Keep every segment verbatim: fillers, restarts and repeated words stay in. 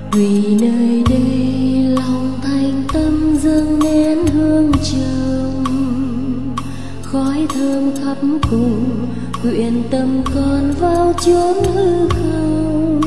Vì nơi đây lòng thành tâm dâng nén hương trầm, khói thơm khắp cùng quyện tâm con vào chốn hư không.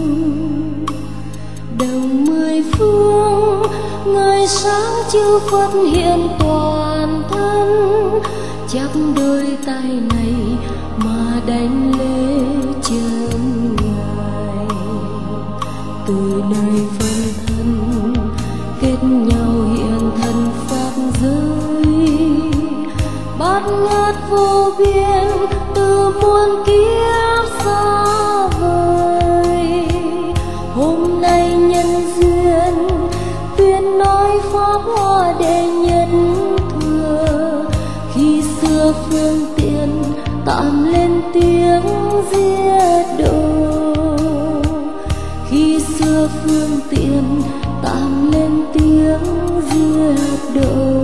Đồng mười phương ngời sáng chiếu Phật hiện toàn thân, chắp đôi tay này mà đánh lễ chân ngài. Từ nơi phân thân kết nhau hiện thân pháp giới, bát ngát vô biên từ muôn kiếp xa vời. Hôm nay nhân duyên tuyên nói pháp hoa để nhân thừa, khi xưa phương tiện tạm lên tiếng giết độ, khi xưa phương tiện tạm lên tiếng giết độ.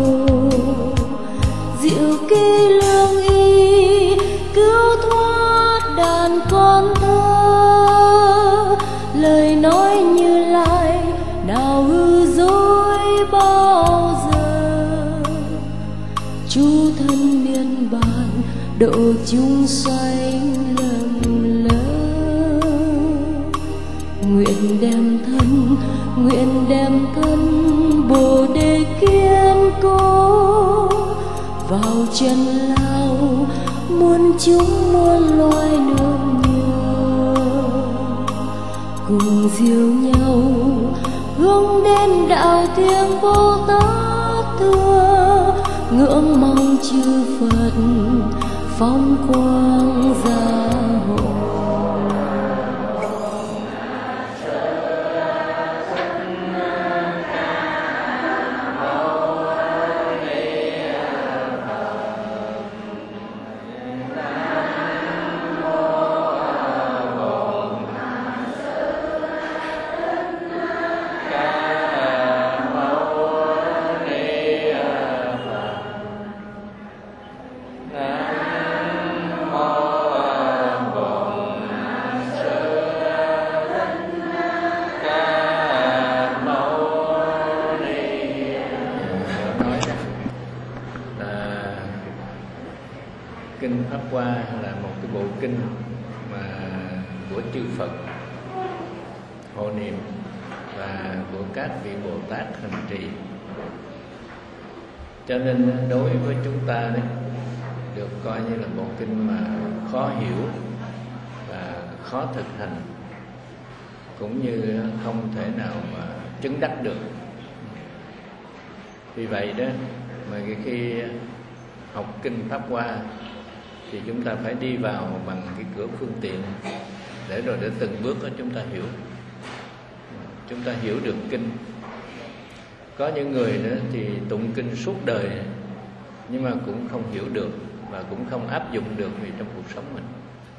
Diệu kỳ lương y cứu thoát đàn con thơ, lời nói Như Lai nào hư dối bao giờ. Chú thân niên bàn độ chúng sanh lầm lỡ, nguyện đem thân nguyện đem thân Bồ Đề kiên cố vào chân lao muôn chúng muôn loài nương nhờ, cùng diệu nhau hướng đến đạo thiêng Bồ Tát thưa, ngưỡng mong chư Phật phong quang gia hộ. Kinh Pháp Hoa là một cái bộ kinh mà của chư Phật hộ niệm và của các vị Bồ Tát hành trì, cho nên đối với chúng ta đấy được coi như là bộ kinh mà khó hiểu và khó thực hành, cũng như không thể nào mà chứng đắc được. Vì vậy đó mà khi học kinh Pháp Hoa thì chúng ta phải đi vào bằng cái cửa phương tiện, để rồi để từng bước đó chúng ta hiểu, chúng ta hiểu được kinh. Có những người đó thì tụng kinh suốt đời nhưng mà cũng không hiểu được và cũng không áp dụng được vì trong cuộc sống mình.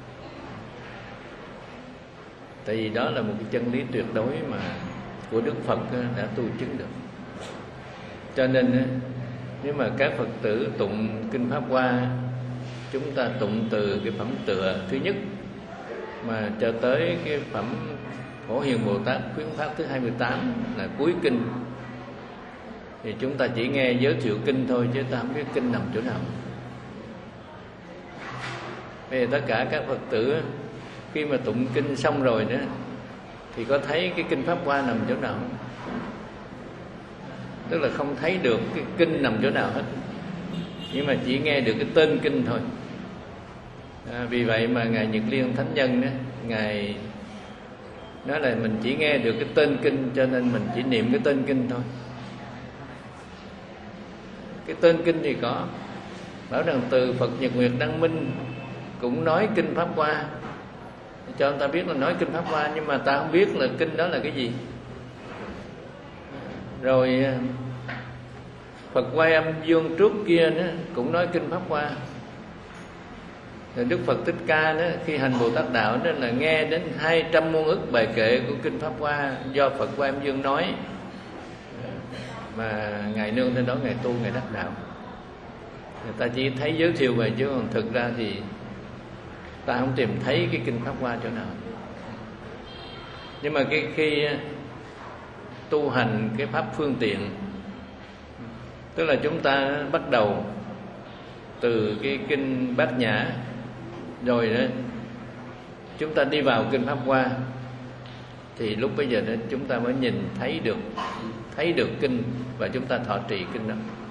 Tại vì đó là một cái chân lý tuyệt đối mà của Đức Phật đã tu chứng được. Cho nên nếu mà các Phật tử tụng kinh Pháp Hoa, chúng ta tụng từ cái phẩm tựa thứ nhất mà cho tới cái phẩm Phổ Hiền Bồ Tát khuyến pháp thứ hai mươi tám là cuối kinh, thì chúng ta chỉ nghe giới thiệu kinh thôi chứ ta không biết kinh nằm chỗ nào. Bây giờ tất cả các Phật tử khi mà tụng kinh xong rồi đó thì có thấy cái kinh Pháp Hoa nằm chỗ nào không? Tức là không thấy được cái kinh nằm chỗ nào hết, nhưng mà chỉ nghe được cái tên kinh thôi. À, vì vậy mà Ngài Nhật Liên Thánh Nhân đó, Ngài nói là mình chỉ nghe được cái tên kinh, cho nên mình chỉ niệm cái tên kinh thôi. Cái tên kinh thì có, bảo rằng từ Phật Nhật Nguyệt Đăng Minh cũng nói kinh Pháp Hoa, cho người ta biết là nói kinh Pháp Hoa, nhưng mà ta không biết là kinh đó là cái gì. Rồi Phật Quay Âm Dương trước kia đó, cũng nói kinh Pháp Hoa. Rồi Đức Phật Thích Ca đó, khi hành Bồ Tát Đạo đó là nghe đến hai trăm muôn ức bài kệ của kinh Pháp Hoa do Phật Quay Âm Dương nói, mà Ngài nương trên đó Ngài tu, Ngài đắc đạo. Người ta chỉ thấy giới thiệu vậy chứ còn thực ra thì ta không tìm thấy cái kinh Pháp Hoa chỗ nào. Nhưng mà cái khi tu hành cái pháp phương tiện. Tức là chúng ta bắt đầu từ cái kinh Bát Nhã, rồi đó chúng ta đi vào kinh Pháp Hoa, thì lúc bây giờ đó chúng ta mới nhìn thấy được thấy được kinh và chúng ta thọ trì kinh đó.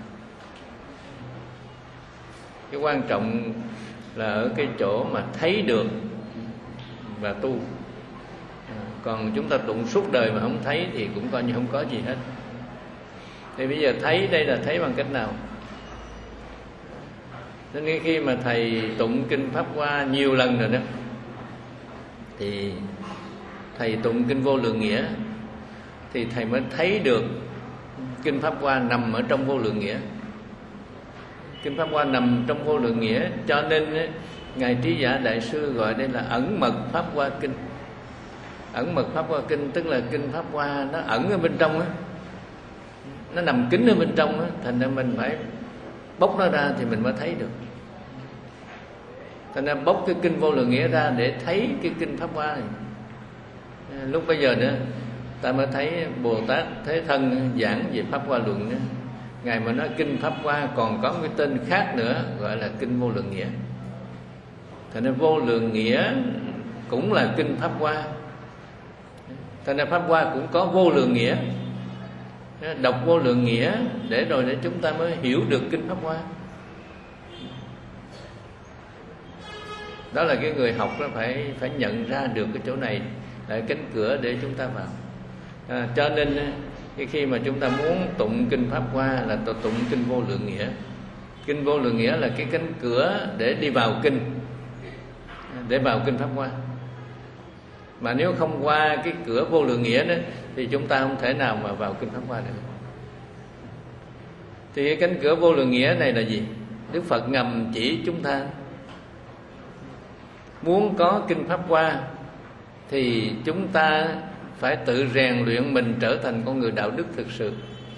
Cái quan trọng là ở cái chỗ mà thấy được và tu. Còn chúng ta tụng suốt đời mà không thấy thì cũng coi như không có gì hết. Thì bây giờ thấy đây là thấy bằng cách nào? Nên khi mà thầy tụng kinh Pháp Hoa nhiều lần rồi đó, thì thầy tụng kinh Vô Lượng Nghĩa, thì thầy mới thấy được kinh Pháp Hoa nằm ở trong Vô Lượng Nghĩa. Kinh Pháp Hoa nằm trong Vô Lượng Nghĩa, cho nên Ngài Trí Giả Đại Sư gọi đây là ẩn mật Pháp Hoa Kinh. Ẩn mật Pháp Hoa Kinh tức là kinh Pháp Hoa nó ẩn ở bên trong á, nó nằm kín ở bên trong á, thành ra mình phải bóc nó ra thì mình mới thấy được. Thành ra bóc cái kinh Vô Lượng Nghĩa ra để thấy cái kinh Pháp Hoa này. Lúc bây giờ nữa ta mới thấy Bồ Tát Thế Thân giảng về Pháp Hoa Luận nữa, Ngài mà nói kinh Pháp Hoa còn có cái tên khác nữa gọi là kinh Vô Lượng Nghĩa. Thành ra Vô Lượng Nghĩa cũng là kinh Pháp Hoa. Thành ra Pháp Hoa cũng có Vô Lượng Nghĩa. Đọc Vô Lượng Nghĩa để rồi để chúng ta mới hiểu được kinh Pháp Hoa. Đó là cái người học nó phải phải nhận ra được cái chỗ này là cánh cửa để chúng ta vào. À, cho nên cái khi mà chúng ta muốn tụng kinh Pháp Hoa là tụng kinh Vô Lượng Nghĩa. Kinh Vô Lượng Nghĩa là cái cánh cửa để đi vào kinh, để vào kinh Pháp Hoa. Mà nếu không qua cái cửa Vô Lượng Nghĩa đó thì chúng ta không thể nào mà vào kinh Pháp Hoa được. Thì cái cánh cửa Vô Lượng Nghĩa này là gì? Đức Phật ngầm chỉ chúng ta muốn có kinh Pháp Hoa thì chúng ta phải tự rèn luyện mình trở thành con người đạo đức thực sự.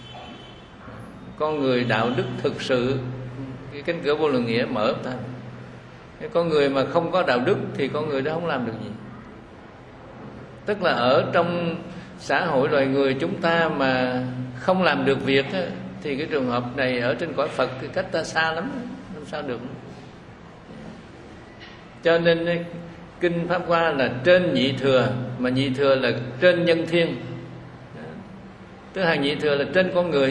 Con người đạo đức thực sự, cái cánh cửa Vô Lượng Nghĩa mở ta. Cái con người mà không có đạo đức thì con người đó không làm được gì. Tức là ở trong xã hội loài người chúng ta mà không làm được việc á, thì cái trường hợp này ở trên cõi Phật thì cách ta xa lắm, không sao được. Cho nên kinh Pháp Hoa là trên nhị thừa, mà nhị thừa là trên nhân thiên. Tức hàng nhị thừa là trên con người,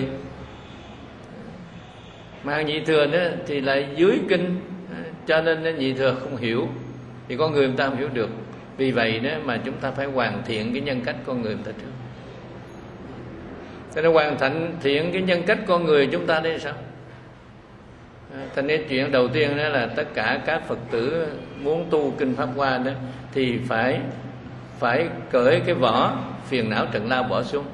mà hàng nhị thừa nữa thì lại dưới kinh. Cho nên nhị thừa không hiểu thì con người người ta không hiểu được. Vì vậy đó mà chúng ta phải hoàn thiện cái nhân cách con người người ta trước. Cho nên hoàn thành thiện cái nhân cách con người chúng ta đây sao? Thành nên chuyện đầu tiên đó là tất cả các Phật tử muốn tu kinh Pháp Hoa đó thì phải phải cởi cái vỏ phiền não trần lao bỏ xuống.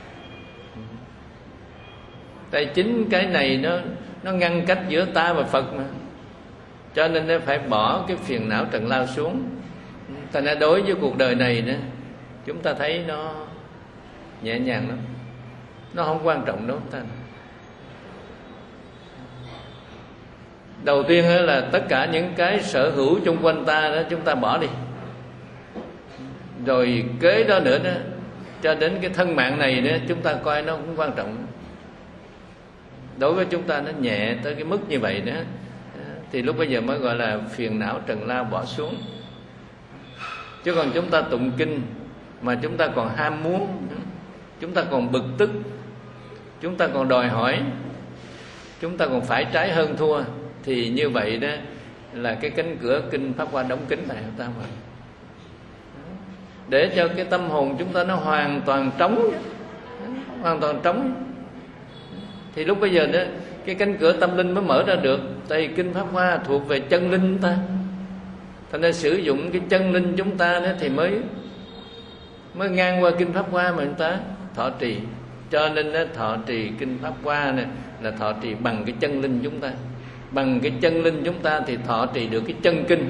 Tại chính cái này nó nó ngăn cách giữa ta và Phật mà. Cho nên nó phải bỏ cái phiền não trần lao xuống. Thành ra đối với cuộc đời này nữa, chúng ta thấy nó nhẹ nhàng lắm, nó không quan trọng đâu ta. Đầu tiên là tất cả những cái sở hữu chung quanh ta đó chúng ta bỏ đi. Rồi kế đó nữa đó, cho đến cái thân mạng này đó chúng ta coi nó cũng quan trọng. Đối với chúng ta nó nhẹ tới cái mức như vậy đó, thì lúc bây giờ mới gọi là phiền não trần lao bỏ xuống. Chứ còn chúng ta tụng kinh mà chúng ta còn ham muốn, chúng ta còn bực tức, chúng ta còn đòi hỏi, chúng ta còn phải trái hơn thua, thì như vậy đó là cái cánh cửa kinh Pháp Hoa đóng kín lại chúng ta mà. Để cho cái tâm hồn chúng ta nó hoàn toàn trống, hoàn toàn trống, thì lúc bây giờ đó cái cánh cửa tâm linh mới mở ra được. Tại kinh Pháp Hoa thuộc về chân linh chúng ta, thành ra sử dụng cái chân linh chúng ta đó thì mới mới ngang qua kinh Pháp Hoa mà chúng ta thọ trì. Cho nên đó, thọ trì kinh Pháp Hoa này là thọ trì bằng cái chân linh chúng ta. Bằng cái chân linh chúng ta thì thọ trì được cái chân kinh.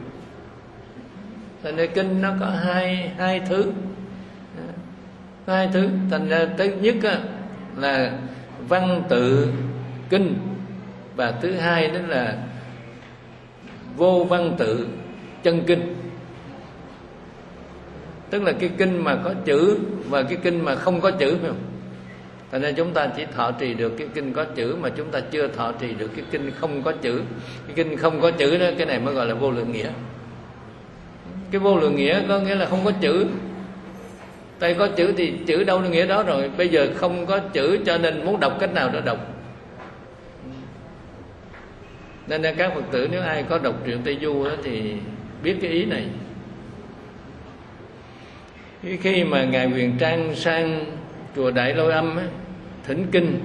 Thành ra kinh nó có hai hai thứ, có hai thứ. Thành ra thứ nhất á, là văn tự kinh, và thứ hai đó là vô văn tự chân kinh. tức là cái kinh mà có chữ và cái kinh mà không có chữ, phải không? Thành ra chúng ta chỉ thọ trì được cái kinh có chữ, mà chúng ta chưa thọ trì được cái kinh không có chữ. Cái kinh không có chữ đó, cái này mới gọi là vô lượng nghĩa. Cái vô lượng nghĩa có nghĩa là không có chữ. Tại có chữ thì chữ đâu là nghĩa đó rồi. Bây giờ không có chữ cho nên muốn đọc cách nào đó đọc. Nên là các Phật tử nếu ai có đọc truyện Tây Du đó thì biết cái ý này. Khi mà Ngài Huyền Trang sang chùa Đại Lôi Âm á, thỉnh kinh,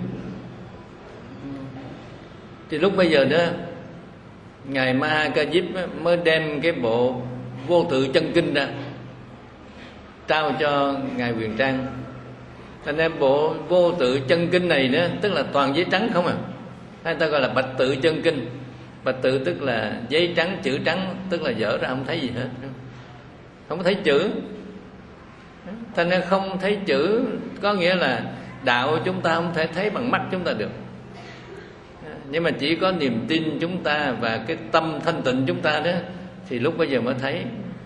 thì lúc bây giờ đó Ngài Ma Ha Ca Diếp mới đem cái bộ Vô Tự Chân Kinh ra trao cho Ngài Huyền Trang. Thành ra bộ Vô Tự Chân Kinh này nữa, tức là toàn giấy trắng không à. Hay ta gọi là Bạch Tự Chân Kinh. Bạch tự tức là giấy trắng, chữ trắng, tức là dở ra không thấy gì hết, không có thấy chữ. Thành ra không thấy chữ có nghĩa là đạo chúng ta không thể thấy bằng mắt chúng ta được, nhưng mà chỉ có niềm tin chúng ta và cái tâm thanh tịnh chúng ta đó thì lúc bây giờ mới thấy,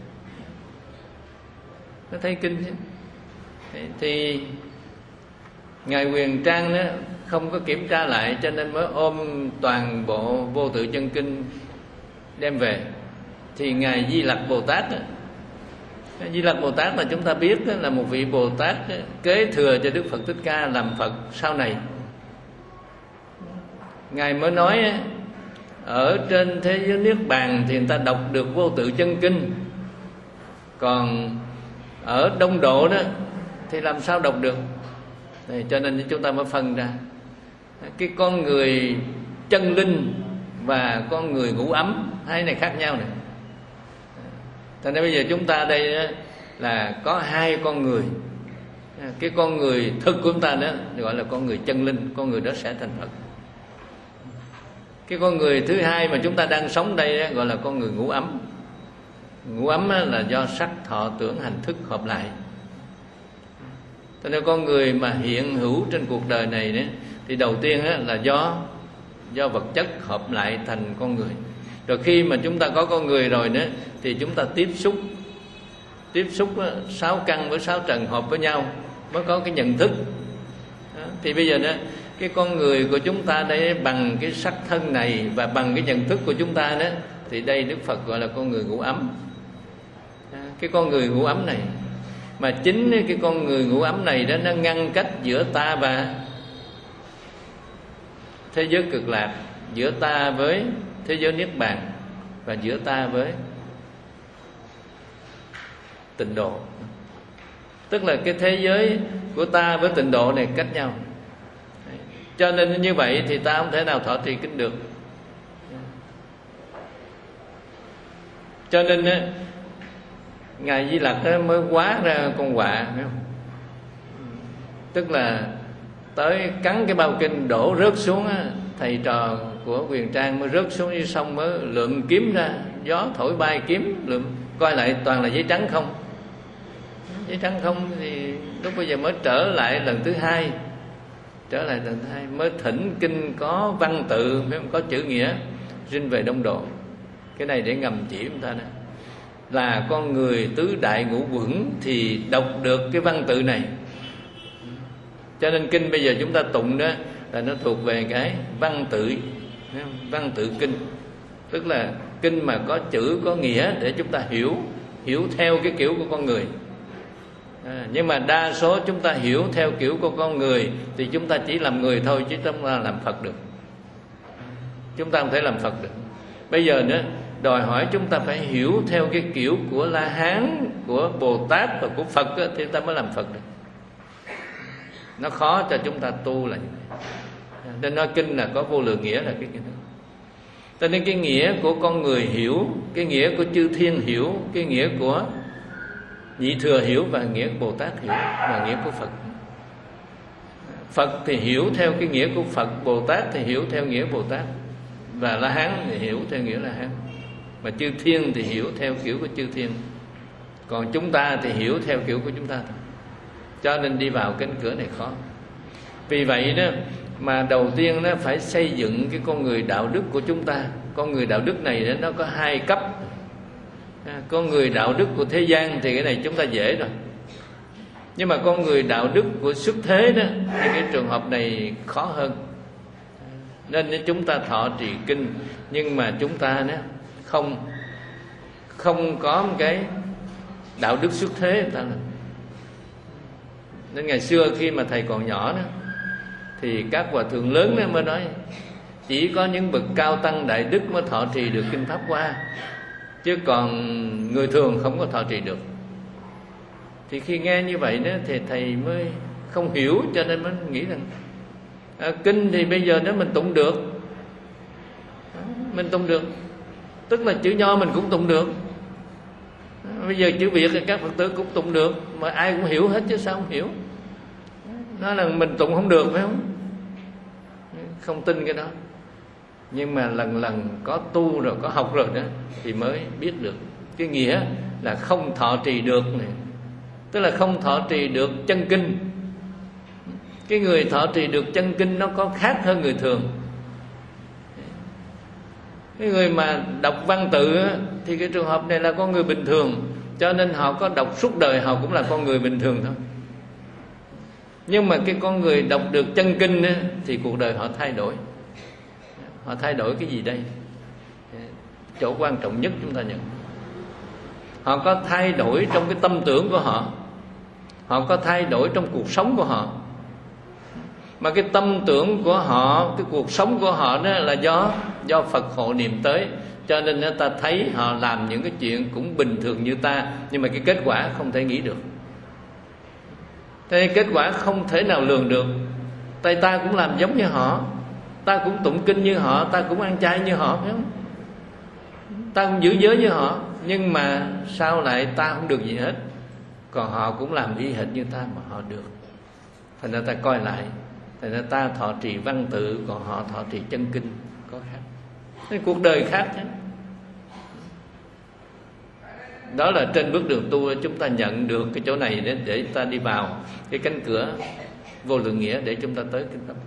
mới thấy kinh. Thì Ngài Huyền Trang đó không có kiểm tra lại, cho nên mới ôm toàn bộ Vô Tự Chân Kinh đem về. Thì Ngài Di Lặc Bồ Tát đó, Di Lặc Bồ Tát là chúng ta biết đó, là một vị Bồ Tát kế thừa cho Đức Phật Thích Ca làm Phật sau này. Ngài mới nói ở trên thế giới Niết Bàn thì người ta đọc được Vô Tự Chân Kinh, còn ở Đông Độ đó thì làm sao đọc được. Thì cho nên chúng ta mới phân ra cái con người chân linh và con người ngũ ấm, hai này khác nhau này. Thành ra bây giờ chúng ta đây là có hai con người. Cái con người thực của chúng ta đó gọi là con người chân linh, con người đó sẽ thành Phật. Cái con người thứ hai mà chúng ta đang sống đây đó, gọi là con người ngũ ấm. Ngũ ấm là do sắc thọ tưởng hành thức hợp lại. Cho nên con người mà hiện hữu trên cuộc đời này đó, thì đầu tiên đó là do do vật chất hợp lại thành con người. Rồi khi mà chúng ta có con người rồi đó thì chúng ta tiếp xúc tiếp xúc đó, sáu căn với sáu trần hợp với nhau mới có cái nhận thức đó. Thì bây giờ đó cái con người của chúng ta đây bằng cái sắc thân này và bằng cái nhận thức của chúng ta đó, thì đây Đức Phật gọi là con người ngũ ấm. Cái con người ngũ ấm này, mà chính cái con người ngũ ấm này đó, nó ngăn cách giữa ta và thế giới cực lạc, giữa ta với thế giới Niết Bàn, và giữa ta với tịnh độ. Tức là cái thế giới của ta với tịnh độ này cách nhau. Cho nên như vậy thì ta không thể nào thọ trì kinh được. Cho nên Ngài Di Lặc mới hóa ra con quạ, phải không? Tức là tới cắn cái bao kinh đổ rớt xuống á, thầy trò của Huyền Trang mới rớt xuống dưới sông, mới lượm kiếm ra, gió thổi bay kiếm lượm, coi lại toàn là giấy trắng không. Giấy trắng không thì lúc bây giờ mới trở lại lần thứ hai, trở lại lần thứ hai mới thỉnh kinh có văn tự, phải không? Có chữ nghĩa, rinh về Đông Độ. Cái này để ngầm chỉ chúng ta đó, là con người tứ đại ngũ quẩn thì đọc được cái văn tự này. Cho nên kinh bây giờ chúng ta tụng đó là nó thuộc về cái văn tự, văn tự kinh, tức là kinh mà có chữ có nghĩa để chúng ta hiểu, hiểu theo cái kiểu của con người. À, nhưng mà đa số chúng ta hiểu theo kiểu của con người thì chúng ta chỉ làm người thôi, chứ chúng ta làm Phật được. Chúng ta không thể làm Phật được. Bây giờ nữa đòi hỏi chúng ta phải hiểu theo cái kiểu của La Hán, của Bồ Tát và của Phật đó, thì chúng ta mới làm Phật được. Nó khó cho chúng ta tu là như vậy. Nên nói kinh là có vô lượng nghĩa là cái kinh đó. Cho nên cái nghĩa của con người hiểu, cái nghĩa của chư thiên hiểu, cái nghĩa của nhị thừa hiểu, và nghĩa của Bồ Tát hiểu, và nghĩa của Phật. Phật thì hiểu theo cái nghĩa của Phật, Bồ Tát thì hiểu theo nghĩa Bồ Tát, và La Hán thì hiểu theo nghĩa La Hán, và chư thiên thì hiểu theo kiểu của chư thiên. Còn chúng ta thì hiểu theo kiểu của chúng ta thôi. Cho nên đi vào cánh cửa này khó. Vì vậy đó mà đầu tiên nó phải xây dựng cái con người đạo đức của chúng ta. Con người đạo đức này đó, nó có hai cấp. Con người đạo đức của thế gian thì cái này chúng ta dễ rồi. Nhưng mà con người đạo đức của xuất thế đó thì cái trường hợp này khó hơn. Nên chúng ta thọ trì kinh, nhưng mà chúng ta đó không không có một cái đạo đức xuất thế người ta là. Nên ngày xưa khi mà thầy còn nhỏ đó thì các hòa thượng lớn đó mới nói chỉ có những bậc cao tăng đại đức mới thọ trì được kinh Pháp Hoa, chứ còn người thường không có thọ trì được. Thì khi nghe như vậy đó thì thầy mới không hiểu, cho nên mới nghĩ rằng à, kinh thì bây giờ nếu mình tụng được, mình tụng được, tức là chữ Nho mình cũng tụng được. Bây giờ chữ Việt thì các Phật tử cũng tụng được, mà ai cũng hiểu hết chứ sao không hiểu. Nói là mình tụng không được phải không? Không tin cái đó. Nhưng mà lần lần có tu rồi, có học rồi đó thì mới biết được cái nghĩa là không thọ trì được này. Tức là không thọ trì được chân kinh. Cái người thọ trì được chân kinh nó có khác hơn người thường. Cái người mà đọc văn tự thì cái trường hợp này là con người bình thường, cho nên họ có đọc suốt đời họ cũng là con người bình thường thôi. Nhưng mà cái con người đọc được chân kinh thì cuộc đời họ thay đổi. Họ thay đổi cái gì đây? Chỗ quan trọng nhất chúng ta nhận, họ có thay đổi trong cái tâm tưởng của họ, họ có thay đổi trong cuộc sống của họ. Mà cái tâm tưởng của họ, cái cuộc sống của họ đó là do do Phật hộ niệm tới, cho nên người ta thấy họ làm những cái chuyện cũng bình thường như ta, nhưng mà cái kết quả không thể nghĩ được. Thế kết quả không thể nào lường được. Tại ta cũng làm giống như họ, ta cũng tụng kinh như họ, ta cũng ăn chay như họ, phải không? Ta cũng giữ giới như họ, nhưng mà sao lại ta không được gì hết, còn họ cũng làm y hệt như ta mà họ được. Thành ra ta coi lại, thành ra ta thọ trì văn tự, còn họ thọ trì chân kinh, có khác. Nên cuộc đời khác thế. Đó là trên bước đường tu chúng ta nhận được cái chỗ này để, để ta đi vào cái cánh cửa vô lượng nghĩa để chúng ta tới kinh Pháp Hoa.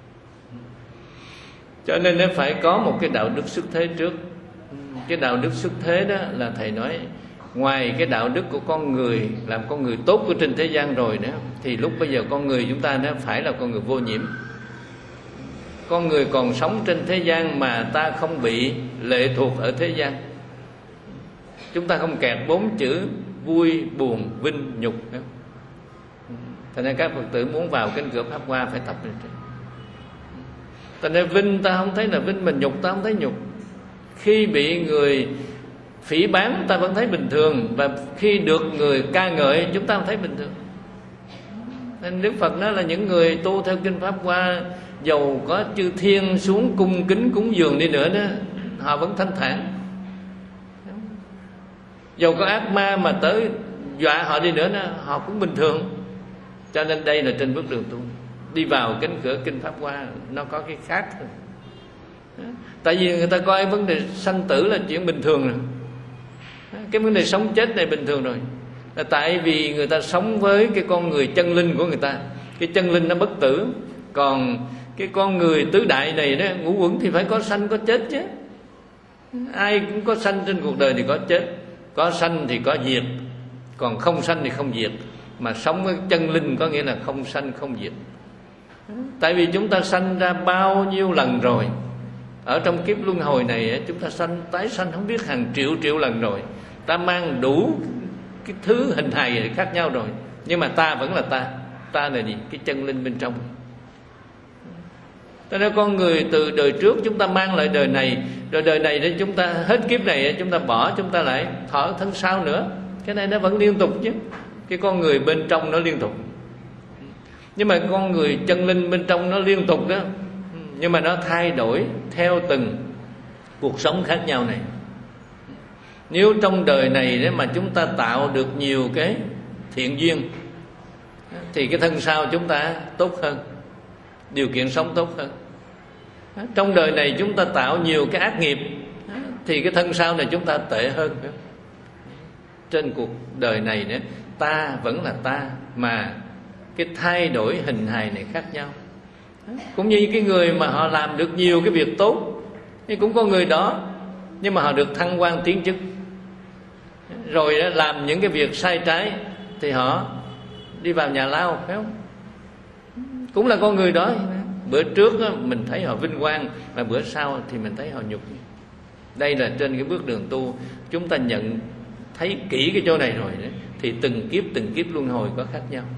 Cho nên nó phải có một cái đạo đức xuất thế trước. Cái đạo đức xuất thế đó là thầy nói, ngoài cái đạo đức của con người, làm con người tốt của trên thế gian rồi nữa, thì lúc bây giờ con người chúng ta nó phải là con người vô nhiễm. Con người còn sống trên thế gian mà ta không bị lệ thuộc ở thế gian. Chúng ta không kẹt bốn chữ vui, buồn, vinh, nhục. Thành ra các Phật tử muốn vào cánh cửa Pháp Hoa phải tập lên trên. Thành ra vinh ta không thấy là vinh, mình nhục ta không thấy nhục. Khi bị người phỉ báng ta vẫn thấy bình thường, và khi được người ca ngợi chúng ta không thấy bình thường. Nên Đức Phật nói là những người tu theo kinh Pháp Hoa, dầu có chư thiên xuống cung kính cúng dường đi nữa đó, họ vẫn thanh thản. Dầu có ác ma mà tới dọa họ đi nữa đó, họ cũng bình thường. Cho nên đây là trên bước đường tu, đi vào cánh cửa kinh Pháp Hoa nó có cái khác thôi. Tại vì người ta coi vấn đề sanh tử là chuyện bình thường rồi. Cái vấn đề sống chết này bình thường rồi. Là tại vì người ta sống với cái con người chân linh của người ta. Cái chân linh nó bất tử. Còn cái con người tứ đại này đó, ngũ uẩn thì phải có sanh có chết chứ. Ai cũng có sanh trên cuộc đời thì có chết. Có sanh thì có diệt, còn không sanh thì không diệt. Mà sống với chân linh có nghĩa là không sanh không diệt. Tại vì chúng ta sanh ra bao nhiêu lần rồi. Ở trong kiếp luân hồi này chúng ta sanh tái sanh không biết hàng triệu triệu lần rồi. Ta mang đủ cái thứ hình hài khác nhau rồi, nhưng mà ta vẫn là ta. Ta là gì? Cái chân linh bên trong. Cho nên con người từ đời trước chúng ta mang lại đời này, rồi đời này để chúng ta hết kiếp này chúng ta bỏ, chúng ta lại thọ thân sau nữa. Cái này nó vẫn liên tục chứ. Cái con người bên trong nó liên tục. Nhưng mà con người chân linh bên trong nó liên tục đó, nhưng mà nó thay đổi theo từng cuộc sống khác nhau này. Nếu trong đời này để mà chúng ta tạo được nhiều cái thiện duyên thì cái thân sau chúng ta tốt hơn, điều kiện sống tốt hơn. Trong đời này chúng ta tạo nhiều cái ác nghiệp thì cái thân sau này chúng ta tệ hơn. Trên cuộc đời này nữa, ta vẫn là ta, mà cái thay đổi hình hài này khác nhau. Cũng như cái người mà họ làm được nhiều cái việc tốt thì cũng có người đó, nhưng mà họ được thăng quan tiến chức. rồi làm những cái việc sai trái thì họ đi vào nhà lao, phải không? Cũng là con người đó. Bữa trước mình thấy họ vinh quang, mà bữa sau thì mình thấy họ nhục. Đây là trên cái bước đường tu, chúng ta nhận thấy kỹ cái chỗ này rồi đấy, thì từng kiếp từng kiếp luân hồi có khác nhau.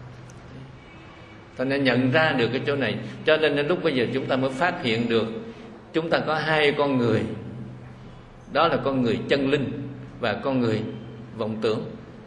Ta nên nhận ra được cái chỗ này. Cho nên đến lúc bây giờ chúng ta mới phát hiện được chúng ta có hai con người. Đó là con người chân linh và con người vọng tưởng.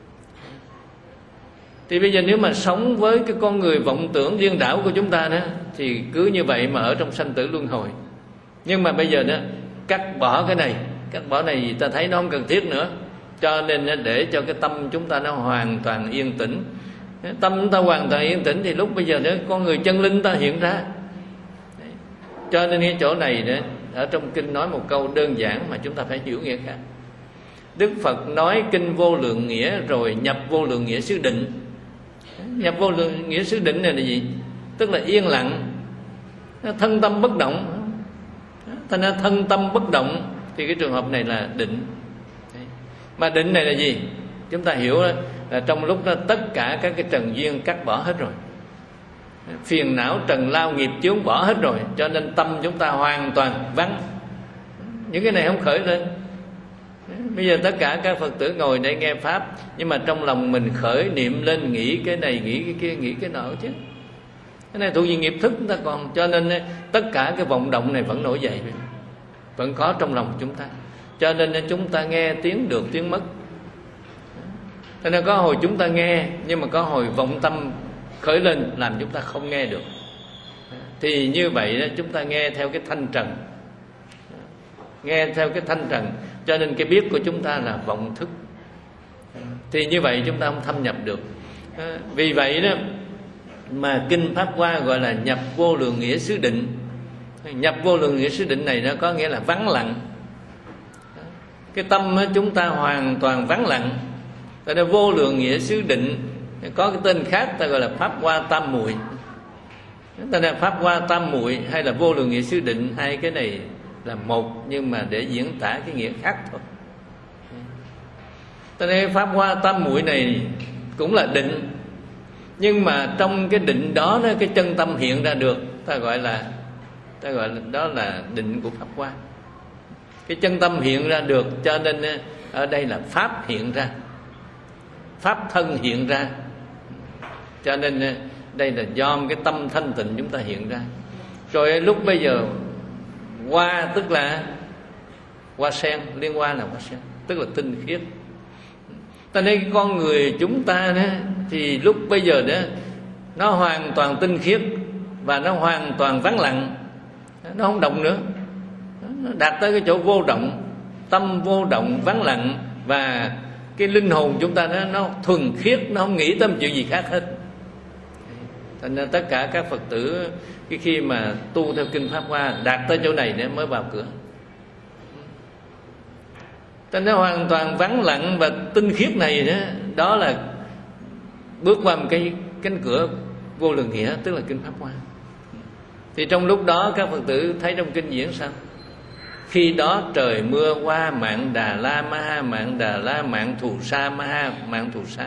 Thì bây giờ nếu mà sống với cái con người vọng tưởng điên đảo của chúng ta đó, thì cứ như vậy mà ở trong sanh tử luân hồi. Nhưng mà bây giờ đó, cắt bỏ cái này, cắt bỏ này ta thấy nó không cần thiết nữa. Cho nên để cho cái tâm chúng ta nó hoàn toàn yên tĩnh. Tâm chúng ta hoàn toàn yên tĩnh thì lúc bây giờ đó con người chân linh ta hiện ra. Cho nên cái chỗ này đó, ở trong kinh nói một câu đơn giản mà chúng ta phải hiểu nghĩa khác. Đức Phật nói kinh vô lượng nghĩa rồi nhập vô lượng nghĩa xứ định. Nhập vô lượng nghĩa xứ định này là gì? Tức là yên lặng, thân tâm bất động. Thành ra thân tâm bất động thì cái trường hợp này là định. Mà định này là gì? Chúng ta hiểu là trong lúc đó tất cả các cái trần duyên cắt bỏ hết rồi, phiền não trần lao nghiệp chướng bỏ hết rồi. Cho nên tâm chúng ta hoàn toàn vắng, những cái này không khởi lên. Bây giờ tất cả các Phật tử ngồi để nghe Pháp, nhưng mà trong lòng mình khởi niệm lên, nghĩ cái này, nghĩ cái kia, nghĩ cái nọ chứ. Cái này thuộc về nghiệp thức chúng ta còn. Cho nên tất cả cái vọng động này vẫn nổi dậy, vẫn có trong lòng chúng ta. Cho nên chúng ta nghe tiếng được tiếng mất. Cho nên có hồi chúng ta nghe, nhưng mà có hồi vọng tâm khởi lên làm chúng ta không nghe được. Thì như vậy chúng ta nghe theo cái thanh trần, nghe theo cái thanh trần. Cho nên cái biết của chúng ta là vọng thức. Thì như vậy chúng ta không thâm nhập được. Vì vậy đó mà kinh Pháp Hoa gọi là nhập vô lượng nghĩa xứ định. Nhập vô lượng nghĩa xứ định này nó có nghĩa là vắng lặng. Cái tâm chúng ta hoàn toàn vắng lặng. Tại nên vô lượng nghĩa xứ định có cái tên khác ta gọi là Pháp Hoa Tam Muội. Ta nên Pháp Hoa Tam Muội hay là vô lượng nghĩa xứ định, hai cái này là một, nhưng mà để diễn tả cái nghĩa khác thôi. Ta nên Pháp Hoa Tam Muội này cũng là định, nhưng mà trong cái định đó, đó cái chân tâm hiện ra được, ta gọi là ta gọi là đó là định của Pháp Hoa. Cái chân tâm hiện ra được, cho nên ở đây là Pháp hiện ra, Pháp thân hiện ra. Cho nên đây là do cái tâm thanh tịnh chúng ta hiện ra. Rồi lúc bây giờ hoa tức là hoa sen, liên hoa là hoa sen, tức là tinh khiết. Ta nên cái con người chúng ta đó, thì lúc bây giờ đó nó hoàn toàn tinh khiết và nó hoàn toàn vắng lặng, nó không động nữa, nó đạt tới cái chỗ vô động, tâm vô động vắng lặng, và cái linh hồn chúng ta nó, nó thuần khiết, nó không nghĩ tới một chuyện gì khác hết. Thành ra tất cả các Phật tử cái khi mà tu theo kinh Pháp Hoa đạt tới chỗ này để mới vào cửa. Thành ra hoàn toàn vắng lặng và tinh khiết này đó, đó là bước qua một cái cánh cửa vô lượng nghĩa, tức là kinh Pháp Hoa. Thì trong lúc đó các Phật tử thấy trong kinh diễn sao? Khi đó trời mưa hoa mạng Đà La Ma Ha mạng Đà La mạng Thù Sa Ma Ha mạng Thù Sa.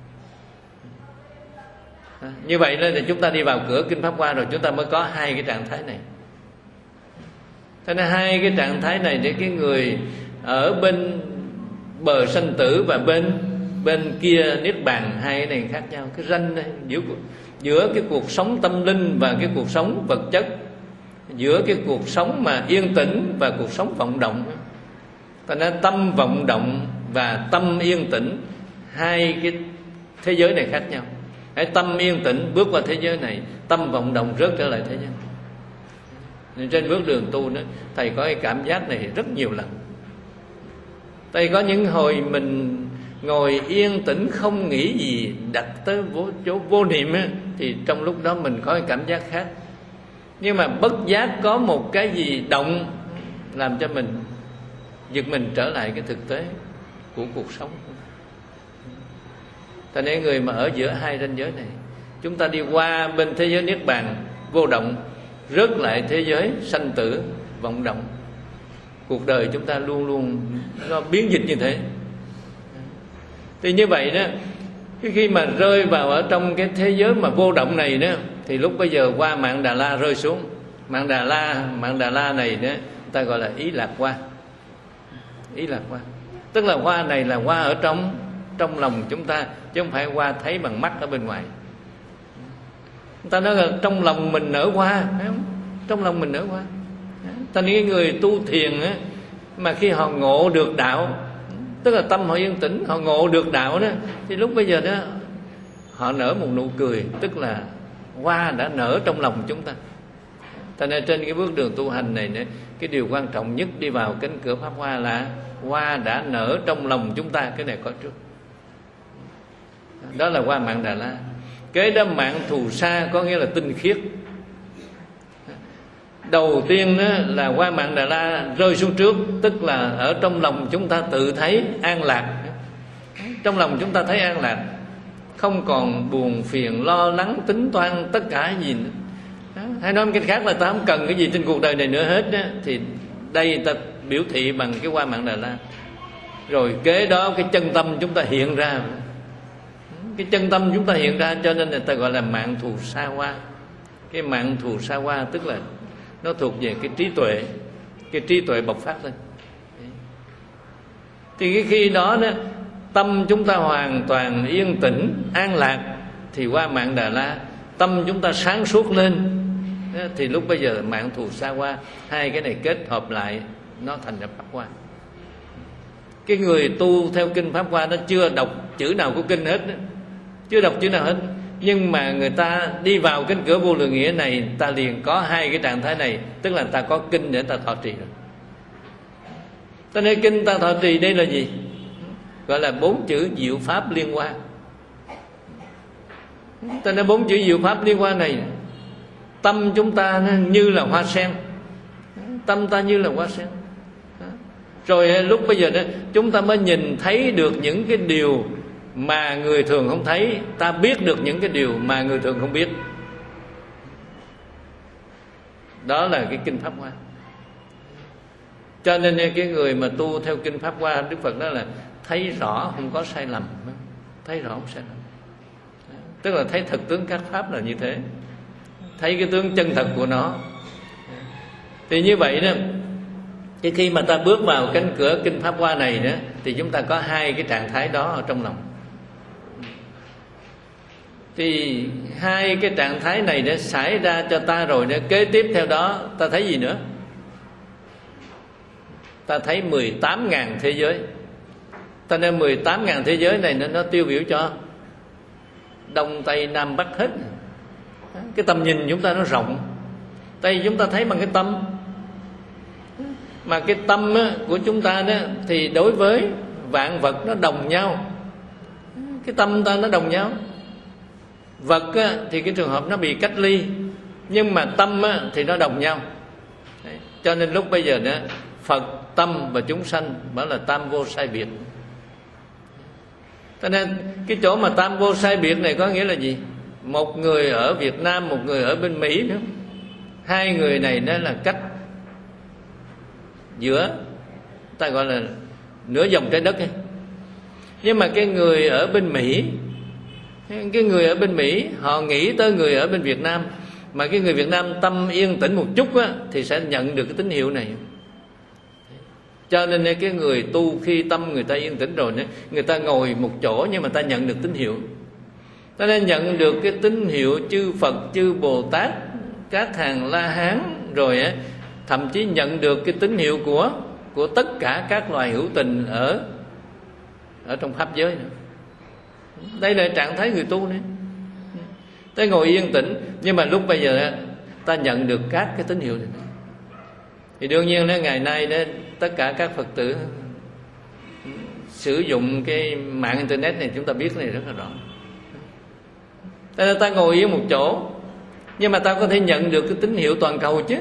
À, như vậy nên là chúng ta đi vào cửa kinh Pháp Hoa rồi, chúng ta mới có hai cái trạng thái này. Thế nên hai cái trạng thái này để cái người ở bên bờ sanh tử và bên bên kia niết bàn, hai cái này khác nhau. Cái ranh này giữa giữa cái cuộc sống tâm linh và cái cuộc sống vật chất, giữa cái cuộc sống mà yên tĩnh và cuộc sống vọng động. Thành ra tâm vọng động và tâm yên tĩnh, hai cái thế giới này khác nhau. Hãy tâm yên tĩnh bước qua thế giới này, tâm vọng động rớt trở lại thế giới này. Nên trên bước đường tu đó, thầy có cái cảm giác này rất nhiều lần. Thầy có những hồi mình ngồi yên tĩnh không nghĩ gì, đặt tới vô, chỗ vô niệm á, thì trong lúc đó mình có cái cảm giác khác. Nhưng mà bất giác có một cái gì động làm cho mình giật mình trở lại cái thực tế của cuộc sống. Thành nên người mà ở giữa hai ranh giới này, chúng ta đi qua bên thế giới niết bàn vô động, rớt lại thế giới sanh tử vọng động. Cuộc đời chúng ta luôn luôn nó biến dịch như thế. Thì như vậy đó, khi mà rơi vào ở trong cái thế giới mà vô động này đó, thì lúc bây giờ qua mạng Đà La rơi xuống. Mạng Đà La, mạng Đà La này đó, người ta gọi là ý lạc hoa. Ý lạc hoa, tức là hoa này là hoa ở trong trong lòng chúng ta, chứ không phải hoa thấy bằng mắt ở bên ngoài. Người ta nói là trong lòng mình nở hoa, phải không? Trong lòng mình nở hoa. Ta nói cái người tu thiền á, mà khi họ ngộ được đạo, tức là tâm họ yên tĩnh, họ ngộ được đạo đó, thì lúc bây giờ đó họ nở một nụ cười, tức là hoa đã nở trong lòng chúng ta. Thành ra trên cái bước đường tu hành này nữa, cái điều quan trọng nhất đi vào cánh cửa pháp hoa là hoa đã nở trong lòng chúng ta. Cái này có trước. Đó là hoa mạng Đà La. Kế đó mạng Thù Sa, có nghĩa là tinh khiết. Đầu tiên đó là hoa mạng Đà La rơi xuống trước, tức là ở trong lòng chúng ta tự thấy an lạc. Trong lòng chúng ta thấy an lạc, không còn buồn phiền, lo lắng, tính toán tất cả gì nữa. Hay nói một cách khác là ta không cần cái gì trên cuộc đời này nữa hết đó. Thì đây ta biểu thị bằng cái hoa mạng Đà La. Rồi kế đó cái chân tâm chúng ta hiện ra. Cái chân tâm chúng ta hiện ra, cho nên là ta gọi là mạng Thù Sa Hoa. Cái mạng Thù Sa Hoa tức là nó thuộc về cái trí tuệ. Cái trí tuệ bộc phát lên. Thì cái khi đó đó, tâm chúng ta hoàn toàn yên tĩnh, an lạc, thì qua mạng Đà La tâm chúng ta sáng suốt lên, thì lúc bây giờ mạng Thù Sa Hoa, hai cái này kết hợp lại nó thành ra pháp hoa. Cái người tu theo kinh pháp hoa nó chưa đọc chữ nào của kinh hết đó. Chưa đọc chữ nào hết, nhưng mà người ta đi vào cánh cửa vô lượng nghĩa này, ta liền có hai cái trạng thái này, tức là ta có kinh để ta thọ trì rồi. Ta nói kinh ta thọ trì đây là gì? Gọi là bốn chữ diệu pháp liên hoa. Ta nói bốn chữ diệu pháp liên hoa này, tâm chúng ta như là hoa sen. Tâm ta như là hoa sen. Rồi lúc bây giờ đó, chúng ta mới nhìn thấy được những cái điều mà người thường không thấy, ta biết được những cái điều mà người thường không biết. Đó là cái kinh pháp hoa. Cho nên cái người mà tu theo kinh pháp hoa, Đức Phật nói là thấy rõ không có sai lầm. Thấy rõ không sai lầm, tức là thấy thực tướng các pháp là như thế, thấy cái tướng chân thật của nó. Thì như vậy đó, cái khi mà ta bước vào cánh cửa kinh pháp hoa này đó, thì chúng ta có hai cái trạng thái đó ở trong lòng. Thì hai cái trạng thái này đã xảy ra cho ta rồi đó, kế tiếp theo đó ta thấy gì nữa? Ta thấy mười tám ngàn thế giới. Ta nên mười tám ngàn thế giới này nó, nó tiêu biểu cho Đông Tây Nam Bắc hết. Cái tầm nhìn chúng ta nó rộng. Tại chúng ta thấy bằng cái tâm. Mà cái tâm của chúng ta đó, thì đối với vạn vật nó đồng nhau. Cái tâm ta nó đồng nhau. Vật á, thì cái trường hợp nó bị cách ly, nhưng mà tâm á, thì nó đồng nhau. Đấy. Cho nên lúc bây giờ đó, Phật, tâm và chúng sanh bảo là tam vô sai biệt. Cho nên cái chỗ mà tam vô sai biệt này có nghĩa là gì? Một người ở Việt Nam, một người ở bên Mỹ nữa. Hai người này nó là cách giữa, ta gọi là nửa vòng trái đất ấy. Nhưng mà cái người ở bên Mỹ, cái người ở bên Mỹ họ nghĩ tới người ở bên Việt Nam, mà cái người Việt Nam tâm yên tĩnh một chút á, thì sẽ nhận được cái tín hiệu này. Cho nên cái người tu khi tâm người ta yên tĩnh rồi, người ta ngồi một chỗ nhưng mà ta nhận được tín hiệu. Ta nên nhận được cái tín hiệu chư Phật, chư Bồ Tát, các hàng La Hán, rồi á, thậm chí nhận được cái tín hiệu của của tất cả các loài hữu tình ở ở trong pháp giới nữa. Đây là trạng thái người tu này. Ta ngồi yên tĩnh, nhưng mà lúc bây giờ ta nhận được các cái tín hiệu này. Thì đương nhiên đó, ngày nay đó, tất cả các Phật tử sử dụng cái mạng internet này, chúng ta biết cái này rất là rõ. Ta, ta ngồi yên một chỗ, nhưng mà ta có thể nhận được cái tín hiệu toàn cầu chứ.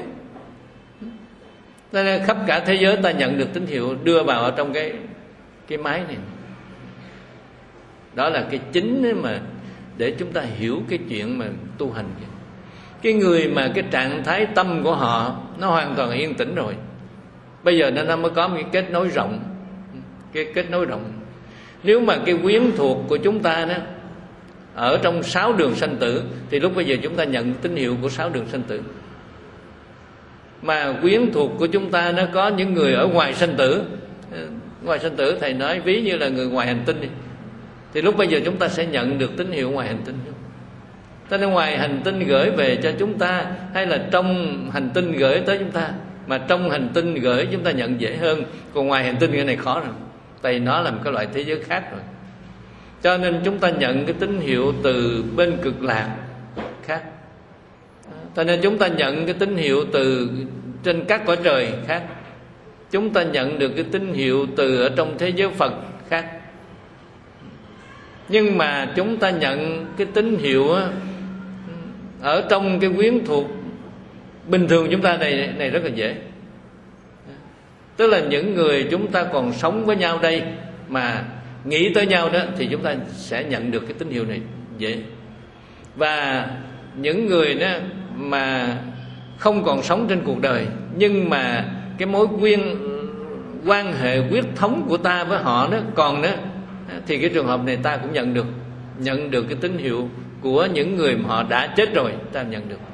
Ta nên khắp cả thế giới ta nhận được tín hiệu đưa vào ở trong cái cái máy này. Đó là cái chính mà để chúng ta hiểu cái chuyện mà tu hành. Cái người mà cái trạng thái tâm của họ nó hoàn toàn yên tĩnh rồi, bây giờ nó mới có một cái kết nối rộng. Cái kết nối rộng Nếu mà cái quyến thuộc của chúng ta đó ở trong sáu đường sanh tử, thì lúc bây giờ chúng ta nhận tín hiệu của sáu đường sanh tử. Mà quyến thuộc của chúng ta nó có những người ở ngoài sanh tử. Ngoài sanh tử thầy nói ví như là người ngoài hành tinh đi, thì lúc bây giờ chúng ta sẽ nhận được tín hiệu ngoài hành tinh. Cho nên ngoài hành tinh gửi về cho chúng ta, hay là trong hành tinh gửi tới chúng ta, mà trong hành tinh gửi chúng ta nhận dễ hơn. Còn ngoài hành tinh cái này khó rồi, tại vì nó là một cái loại thế giới khác rồi. Cho nên chúng ta nhận cái tín hiệu từ bên cực lạc khác. Cho nên chúng ta nhận cái tín hiệu từ trên các cõi trời khác. Chúng ta nhận được cái tín hiệu từ ở trong thế giới Phật khác. Nhưng mà chúng ta nhận cái tín hiệu ở trong cái quyến thuộc bình thường chúng ta này này rất là dễ. Tức là những người chúng ta còn sống với nhau đây mà nghĩ tới nhau đó, thì chúng ta sẽ nhận được cái tín hiệu này dễ. Và những người đó mà không còn sống trên cuộc đời, nhưng mà cái mối quyên quan hệ huyết thống của ta với họ đó còn đó, thì cái trường hợp này ta cũng nhận được nhận được cái tín hiệu của những người mà họ đã chết rồi, ta nhận được.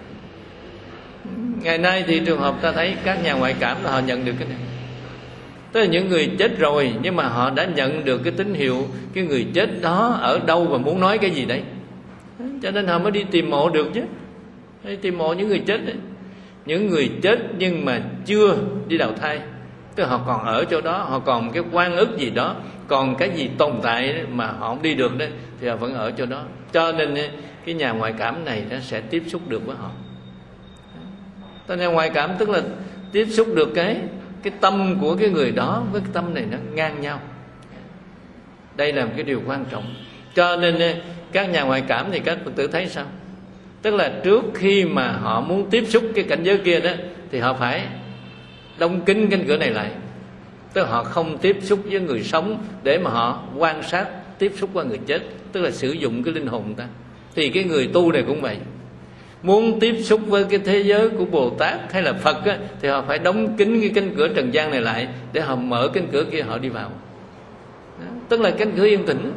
Ngày nay thì trường hợp ta thấy các nhà ngoại cảm là họ nhận được cái này. Tức là những người chết rồi, nhưng mà họ đã nhận được cái tín hiệu cái người chết đó ở đâu và muốn nói cái gì đấy. Cho nên họ mới đi tìm mộ được chứ. Đi tìm mộ những người chết đấy. Những người chết nhưng mà chưa đi đầu thai, tức là họ còn ở chỗ đó, họ còn cái oan ức gì đó, còn cái gì tồn tại mà họ không đi được đấy, thì họ vẫn ở chỗ đó. Cho nên cái nhà ngoại cảm này nó sẽ tiếp xúc được với họ. Cho nên ngoại cảm tức là tiếp xúc được cái cái tâm của cái người đó với cái tâm này nó ngang nhau. Đây là một cái điều quan trọng. Cho nên các nhà ngoại cảm thì các Phật tử thấy sao? Tức là trước khi mà họ muốn tiếp xúc cái cảnh giới kia đó, thì họ phải đóng kín cánh cửa này lại. Tức là họ không tiếp xúc với người sống để mà họ quan sát tiếp xúc qua người chết, tức là sử dụng cái linh hồn người ta. Thì cái người tu này cũng vậy. Muốn tiếp xúc với cái thế giới của Bồ Tát hay là Phật á, thì họ phải đóng kín cái cánh cửa trần gian này lại, để họ mở cánh cửa kia họ đi vào. Đó, tức là cánh cửa yên tĩnh.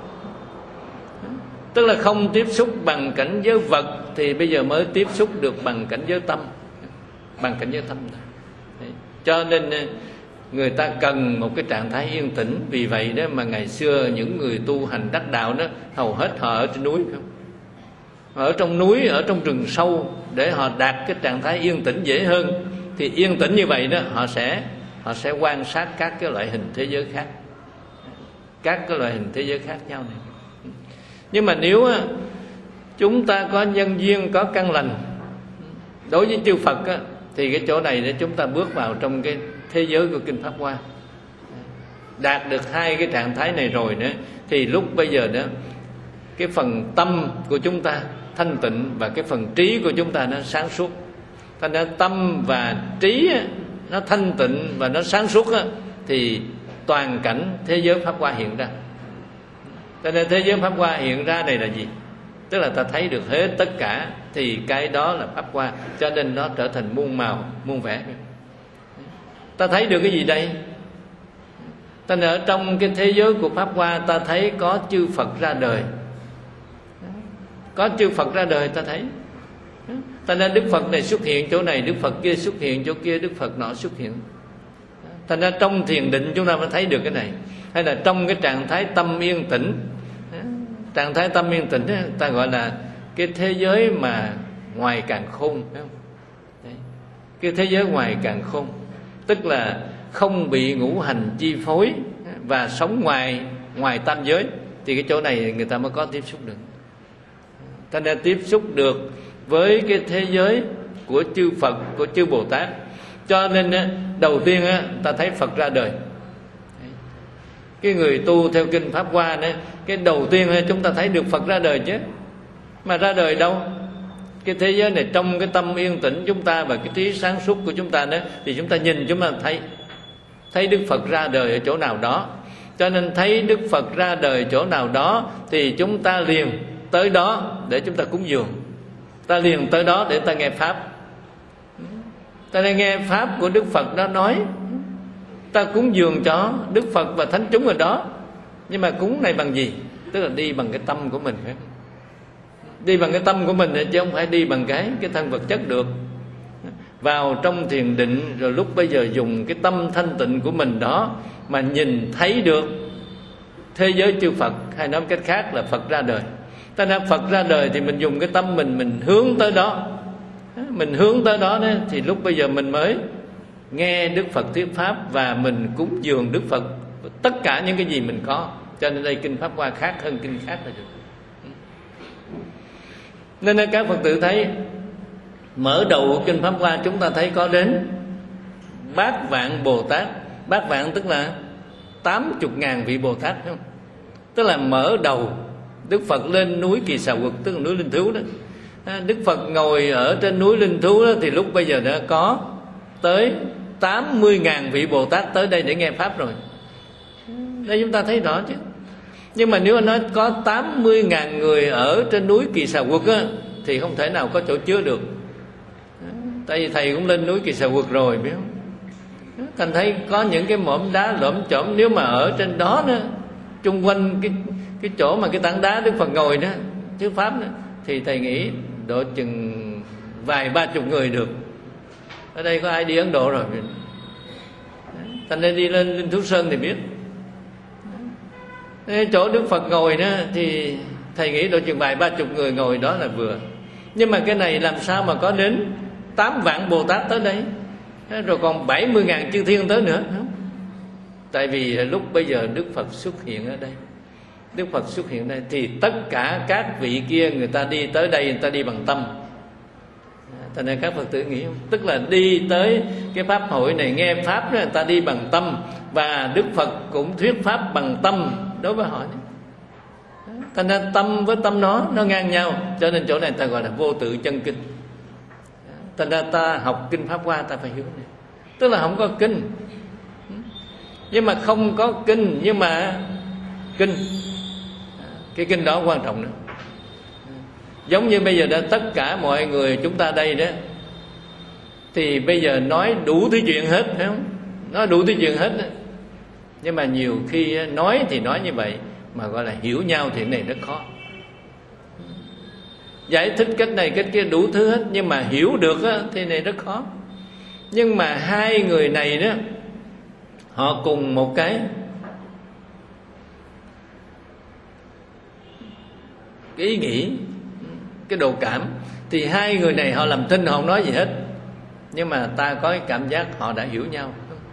Đó, tức là không tiếp xúc bằng cảnh giới vật, thì bây giờ mới tiếp xúc được bằng cảnh giới tâm. Bằng cảnh giới tâm. Đấy. Cho nên người ta cần một cái trạng thái yên tĩnh. Vì vậy đó mà ngày xưa những người tu hành đắc đạo đó, hầu hết họ ở trên núi không? Ở trong núi, ở trong rừng sâu, để họ đạt cái trạng thái yên tĩnh dễ hơn. Thì yên tĩnh như vậy đó, họ sẽ họ sẽ quan sát các cái loại hình thế giới khác, các cái loại hình thế giới khác nhau này. Nhưng mà nếu chúng ta có nhân duyên, có căn lành đối với chư Phật á, thì cái chỗ này để chúng ta bước vào trong cái thế giới của Kinh Pháp Hoa, đạt được hai cái trạng thái này rồi nữa, thì lúc bây giờ đó cái phần tâm của chúng ta thanh tịnh và cái phần trí của chúng ta nó sáng suốt. Thành ra tâm và trí nó thanh tịnh và nó sáng suốt á, thì toàn cảnh thế giới Pháp Hoa hiện ra. Cho nên thế giới Pháp Hoa hiện ra này là gì? Tức là ta thấy được hết tất cả, thì cái đó là Pháp Hoa. Cho nên nó trở thành muôn màu, muôn vẻ. Ta thấy được cái gì đây? Ta ở trong cái thế giới của Pháp Hoa, ta thấy có chư Phật ra đời. Có chư Phật ra đời ta thấy. Ta nên Đức Phật này xuất hiện chỗ này, Đức Phật kia xuất hiện chỗ kia, Đức Phật nọ xuất hiện. Thành ra trong thiền định chúng ta mới thấy được cái này. Hay là trong cái trạng thái tâm yên tĩnh, trạng thái tâm yên tĩnh ta gọi là cái thế giới mà ngoài càn khôn, phải không? Đấy. Cái thế giới ngoài càn khôn, tức là không bị ngũ hành chi phối và sống ngoài ngoài tam giới, thì cái chỗ này người ta mới có tiếp xúc được. Ta nên tiếp xúc được với cái thế giới của chư Phật, của chư Bồ Tát. Cho nên đầu tiên ta thấy Phật ra đời. Cái người tu theo Kinh Pháp Hoa đó, cái đầu tiên chúng ta thấy được Phật ra đời chứ. Mà ra đời đâu? Cái thế giới này trong cái tâm yên tĩnh chúng ta và cái trí sáng suốt của chúng ta đó, thì chúng ta nhìn chúng ta thấy thấy Đức Phật ra đời ở chỗ nào đó. Cho nên thấy Đức Phật ra đời chỗ nào đó thì chúng ta liền tới đó để chúng ta cúng dường. Ta liền tới đó để ta nghe Pháp. Ta nên nghe Pháp của Đức Phật đó nói, ta cúng dường cho Đức Phật và Thánh chúng ở đó. Nhưng mà cúng này bằng gì? Tức là đi bằng cái tâm của mình, phải không? Đi bằng cái tâm của mình chứ không phải đi bằng cái cái thân vật chất được. Vào trong thiền định rồi lúc bây giờ dùng cái tâm thanh tịnh của mình đó mà nhìn thấy được thế giới chư Phật, hay nói cách khác là Phật ra đời. Ta nói Phật ra đời thì mình dùng cái tâm mình mình hướng tới đó, mình hướng tới đó, đó thì lúc bây giờ mình mới nghe Đức Phật thuyết pháp và mình cúng dường Đức Phật tất cả những cái gì mình có. Cho nên đây kinh Pháp Hoa khác hơn kinh khác là được. Nên các Phật tử thấy mở đầu của kinh Pháp Hoa chúng ta thấy có đến bát vạn Bồ Tát. Bát vạn tức là tám mươi ngàn vị Bồ Tát, không? Tức là mở đầu Đức Phật lên núi Kỳ Xà Quật, tức là núi Linh Thú đó. Đức Phật ngồi ở trên núi Linh Thú đó, thì lúc bây giờ đã có tới tám mươi ngàn vị Bồ Tát tới đây để nghe pháp rồi. Đây chúng ta thấy rõ chứ. Nhưng mà nếu mà nói có tám mươi ngàn người ở trên núi Kỳ Xà Quật á, thì không thể nào có chỗ chứa được. Tại vì thầy cũng lên núi Kỳ Xà Quật rồi, biết không? Thành thấy có những cái mỏm đá lõm chõm, nếu mà ở trên đó nữa, chung quanh cái cái chỗ mà cái tảng đá Đức Phật ngồi đó, thuyết pháp đó, thì thầy nghĩ độ chừng vài ba chục người được. Ở đây có ai đi Ấn Độ rồi? Thành ra đi lên Linh Thú Sơn thì biết. Chỗ Đức Phật ngồi đó thì thầy nghĩ độ chừng vài ba chục người ngồi đó là vừa. Nhưng mà cái này làm sao mà có đến tám vạn Bồ Tát tới đây, rồi còn bảy mươi ngàn chư thiên tới nữa, không? Tại vì lúc bây giờ Đức Phật xuất hiện ở đây, Đức Phật xuất hiện ở đây thì tất cả các vị kia người ta đi tới đây, người ta đi bằng tâm. Thành ra các Phật tử nghĩ không? Tức là đi tới cái pháp hội này nghe pháp đó, người ta đi bằng tâm, và Đức Phật cũng thuyết pháp bằng tâm đối với họ. Thành ra tâm với tâm nó nó ngang nhau, cho nên chỗ này ta gọi là vô tự chân kinh. Thành ra ta học kinh Pháp Hoa ta phải hiểu này, tức là không có kinh, nhưng mà không có kinh, nhưng mà kinh, cái kinh đó quan trọng nữa. Giống như bây giờ đó, tất cả mọi người chúng ta đây đó, thì bây giờ nói đủ thứ chuyện hết, phải không? Nói đủ thứ chuyện hết đó. Nhưng mà nhiều khi nói thì nói như vậy, mà gọi là hiểu nhau thì cái này rất khó. Giải thích cách này cách kia đủ thứ hết, nhưng mà hiểu được á, thì này rất khó. Nhưng mà hai người này đó, họ cùng một cái cái ý nghĩ, cái độ cảm, thì hai người này họ làm thinh, họ không nói gì hết, nhưng mà ta có cái cảm giác họ đã hiểu nhau.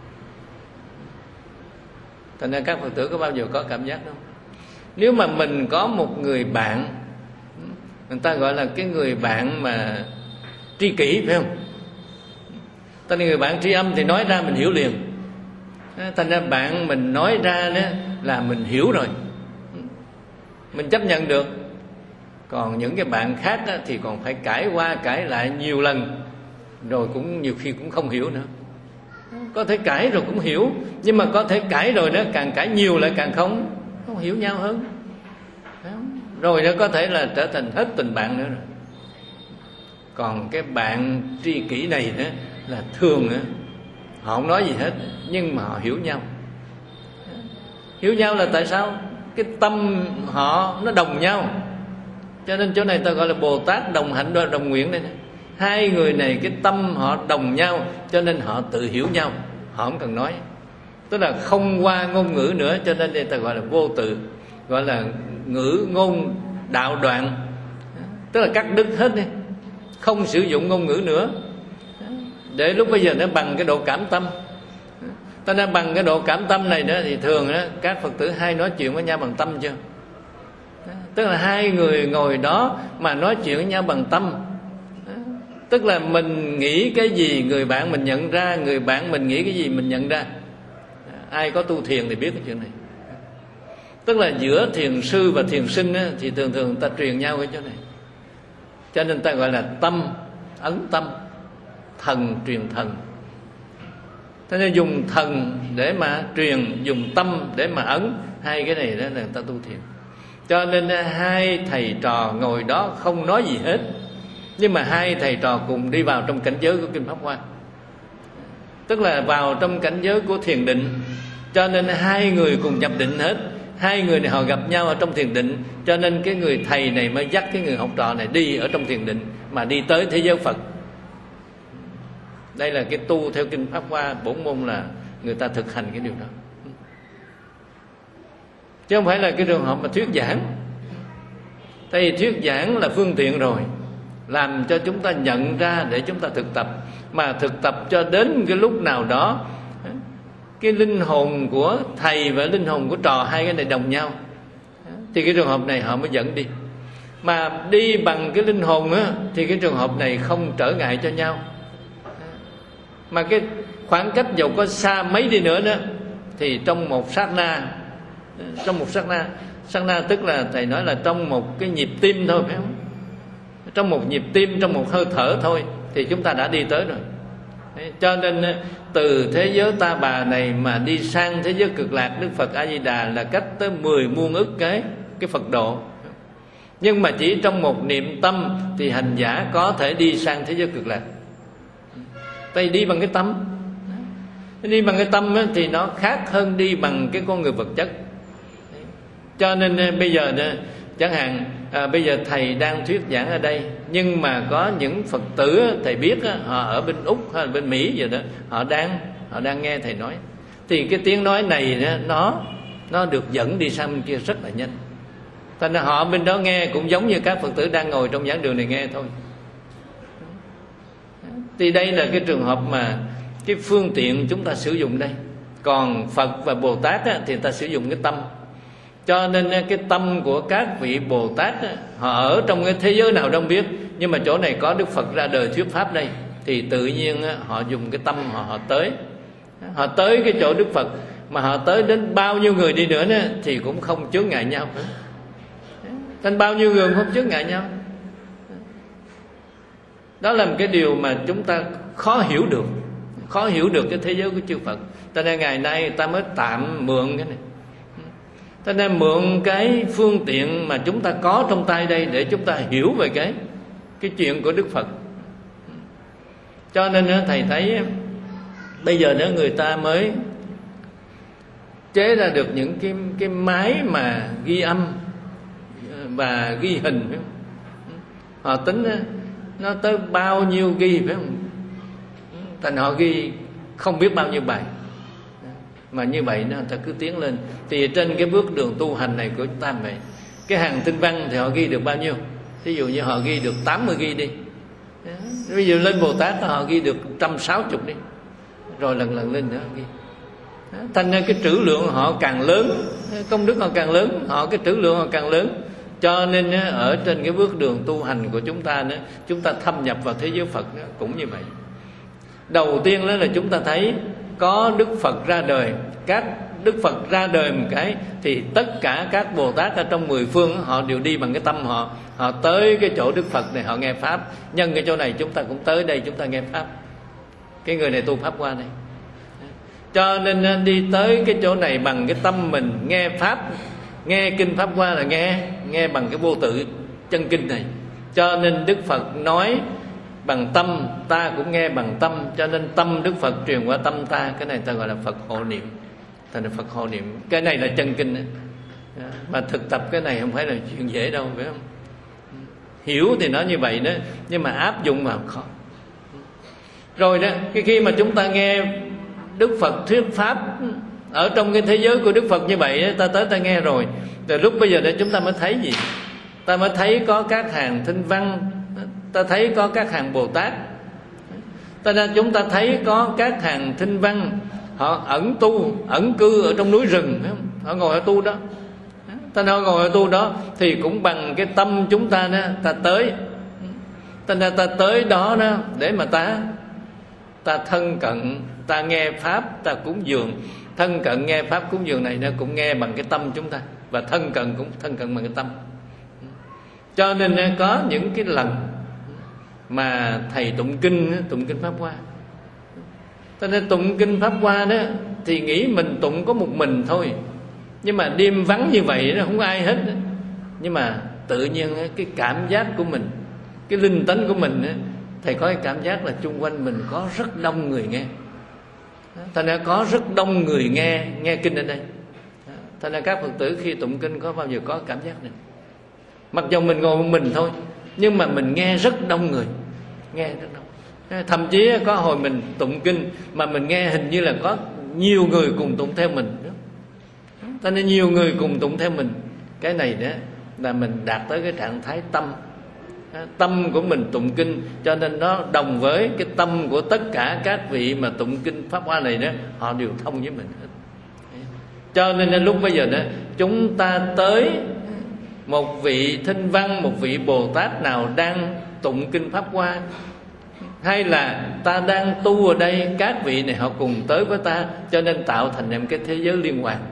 Thành ra các Phật tử có bao giờ có cảm giác không? Nếu mà mình có một người bạn, người ta gọi là cái người bạn mà tri kỷ, phải không? Ta là người bạn tri âm thì nói ra mình hiểu liền. Thành ra bạn mình nói ra đó là mình hiểu rồi, mình chấp nhận được. Còn những cái bạn khác đó, thì còn phải cãi qua cãi lại nhiều lần, rồi cũng nhiều khi cũng không hiểu nữa. Có thể cãi rồi cũng hiểu, nhưng mà có thể cãi rồi đó, càng cãi nhiều lại càng không không hiểu nhau hơn. Rồi nó có thể là trở thành hết tình bạn nữa rồi. Còn cái bạn tri kỷ này đó là thường đó, họ không nói gì hết, nhưng mà họ hiểu nhau. Hiểu nhau là tại sao? Cái tâm họ nó đồng nhau. Cho nên chỗ này ta gọi là Bồ Tát đồng hạnh đồng nguyện đây. Hai người này cái tâm họ đồng nhau, cho nên họ tự hiểu nhau, họ không cần nói. Tức là không qua ngôn ngữ nữa, cho nên đây ta gọi là vô tự, gọi là ngữ ngôn đạo đoạn. Tức là cắt đứt hết đi, không sử dụng ngôn ngữ nữa, để lúc bây giờ nó bằng cái độ cảm tâm. Ta đã bằng cái độ cảm tâm này nữa, thì thường đó, các Phật tử hay nói chuyện với nhau bằng tâm chưa? Tức là hai người ngồi đó mà nói chuyện với nhau bằng tâm. Tức là mình nghĩ cái gì người bạn mình nhận ra, người bạn mình nghĩ cái gì mình nhận ra. Ai có tu thiền thì biết cái chuyện này. Tức là giữa thiền sư và thiền sinh á, thì thường thường ta truyền nhau cái chỗ này. Cho nên ta gọi là tâm ấn tâm, thần truyền thần. Thế nên dùng thần để mà truyền, dùng tâm để mà ấn. Hai cái này đó là người ta tu thiền. Cho nên hai thầy trò ngồi đó không nói gì hết, nhưng mà hai thầy trò cùng đi vào trong cảnh giới của kinh Pháp Hoa, tức là vào trong cảnh giới của thiền định. Cho nên hai người cùng nhập định hết. hai người này họ gặp nhau ở trong thiền định, cho nên cái người thầy này mới dắt cái người học trò này đi ở trong thiền định mà đi tới thế giới Phật. Đây là cái tu theo kinh Pháp Hoa bổn môn, là người ta thực hành cái điều đó, chứ không phải là cái trường hợp mà thuyết giảng. Tại vì thuyết giảng là phương tiện rồi, làm cho chúng ta nhận ra để chúng ta thực tập. Mà thực tập cho đến cái lúc nào đó, cái linh hồn của thầy và linh hồn của trò, hai cái này đồng nhau, thì cái trường hợp này họ mới dẫn đi. Mà đi bằng cái linh hồn á, thì cái trường hợp này không trở ngại cho nhau. Mà cái khoảng cách dầu có xa mấy đi nữa đó, thì trong một sát na, trong một sát na, sát na tức là thầy nói là trong một cái nhịp tim thôi, phải không? Trong một nhịp tim, trong một hơi thở thôi, thì chúng ta đã đi tới rồi. Đấy, cho nên từ thế giới ta bà này mà đi sang thế giới cực lạc Đức Phật A Di Đà là cách tới mười muôn ức cái cái Phật độ. Nhưng mà chỉ trong một niệm tâm thì hành giả có thể đi sang thế giới cực lạc. Tại đi bằng cái tâm, đi bằng cái tâm thì nó khác hơn đi bằng cái con người vật chất. Cho nên bây giờ chẳng hạn à, bây giờ thầy đang thuyết giảng ở đây, nhưng mà có những Phật tử thầy biết họ ở bên Úc hay là bên Mỹ vậy đó, họ đang họ đang nghe thầy nói, thì cái tiếng nói này nó nó được dẫn đi sang bên kia rất là nhanh. Thành ra họ bên đó nghe cũng giống như các Phật tử đang ngồi trong giảng đường này nghe thôi. Thì đây là cái trường hợp mà cái phương tiện chúng ta sử dụng đây. Còn Phật và Bồ Tát á, thì người ta sử dụng cái tâm. Cho nên cái tâm của các vị Bồ Tát á, họ ở trong cái thế giới nào không biết, nhưng mà chỗ này có Đức Phật ra đời thuyết pháp đây, thì tự nhiên á, họ dùng cái tâm họ, họ tới. Họ tới cái chỗ Đức Phật, mà họ tới đến bao nhiêu người đi nữa, nữa thì cũng không chướng ngại nhau. Nên bao nhiêu người không chướng ngại nhau. Đó là một cái điều mà chúng ta khó hiểu được, khó hiểu được cái thế giới của chư Phật. Cho nên ngày nay ta mới tạm mượn cái này, cho nên mượn cái phương tiện mà chúng ta có trong tay đây để chúng ta hiểu về cái cái chuyện của Đức Phật. Cho nên thầy thấy bây giờ nữa người ta mới chế ra được những cái cái máy mà ghi âm và ghi hình. Họ tính nó tới bao nhiêu ghi, phải không? Thành họ ghi không biết bao nhiêu bài. Mà như vậy nó ta cứ tiến lên. Thì trên cái bước đường tu hành này của chúng ta vậy, cái hàng tinh văn thì họ ghi được bao nhiêu? Ví dụ như họ ghi được tám mươi ghi đi, ví dụ lên Bồ Tát họ ghi được một trăm sáu mươi đi, rồi lần lần lên nữa ghi. Thành ra cái trữ lượng họ càng lớn, công đức họ càng lớn, họ cái trữ lượng họ càng lớn. Cho nên ở trên cái bước đường tu hành của chúng ta nữa, chúng ta thâm nhập vào thế giới Phật cũng như vậy. Đầu tiên đó là chúng ta thấy có Đức Phật ra đời. Các Đức Phật ra đời một cái thì tất cả các Bồ Tát ở trong mười phương họ đều đi bằng cái tâm họ. Họ tới cái chỗ Đức Phật này họ nghe Pháp. Nhân cái chỗ này chúng ta cũng tới đây chúng ta nghe Pháp. Cái người này tu Pháp qua này. Cho nên đi tới cái chỗ này bằng cái tâm mình nghe Pháp. Nghe kinh Pháp Hoa là nghe Nghe bằng cái vô tự chân kinh này. Cho nên Đức Phật nói bằng tâm, ta cũng nghe bằng tâm. Cho nên tâm Đức Phật truyền qua tâm ta. Cái này ta gọi là Phật hộ niệm. Thành là Phật hộ niệm. Cái này là chân kinh đó. Mà thực tập cái này không phải là chuyện dễ đâu, phải không? Hiểu thì nói như vậy đó, nhưng mà áp dụng vào khó. Rồi đó, cái khi mà chúng ta nghe Đức Phật thuyết Pháp ở trong cái thế giới của Đức Phật như vậy, ta tới ta nghe rồi. Rồi lúc bây giờ đây chúng ta mới thấy gì? Ta mới thấy có các hàng thinh văn, ta thấy có các hàng Bồ Tát. Ta nên chúng ta thấy có các hàng thinh văn, họ ẩn tu, ẩn cư ở trong núi rừng, phải không? Họ ngồi ở tu đó. Ta nói ngồi ở tu đó thì cũng bằng cái tâm chúng ta đó, ta tới. Ta nên ta tới đó đó để mà ta ta thân cận, ta nghe Pháp, ta cúng dường. Thân cận nghe Pháp cúng dường này nó cũng nghe bằng cái tâm chúng ta, và thân cận cũng thân cận bằng cái tâm. Cho nên có những cái lần mà thầy tụng kinh, tụng kinh Pháp Hoa. Cho nên tụng kinh Pháp Hoa đó thì nghĩ mình tụng có một mình thôi, nhưng mà đêm vắng như vậy nó không có ai hết. Nhưng mà tự nhiên cái cảm giác của mình, cái linh tánh của mình, thầy có cái cảm giác là chung quanh mình có rất đông người nghe. Thành ra có rất đông người nghe nghe kinh ở đây. Thành ra các Phật tử khi tụng kinh có bao giờ có cảm giác này, mặc dù mình ngồi một mình thôi, nhưng mà mình nghe rất đông người, nghe rất đông. Thậm chí có hồi mình tụng kinh mà mình nghe hình như là có nhiều người cùng tụng theo mình. Cho nên nhiều người cùng tụng theo mình, cái này đó là mình đạt tới cái trạng thái tâm. Tâm của mình tụng kinh, cho nên nó đồng với cái tâm của tất cả các vị mà tụng kinh Pháp Hoa này đó, họ đều thông với mình hết. Cho nên lúc bây giờ đó, chúng ta tới một vị Thinh Văn, một vị Bồ Tát nào đang tụng kinh Pháp Hoa, hay là ta đang tu ở đây, các vị này họ cùng tới với ta, cho nên tạo thành một cái thế giới liên hoàn.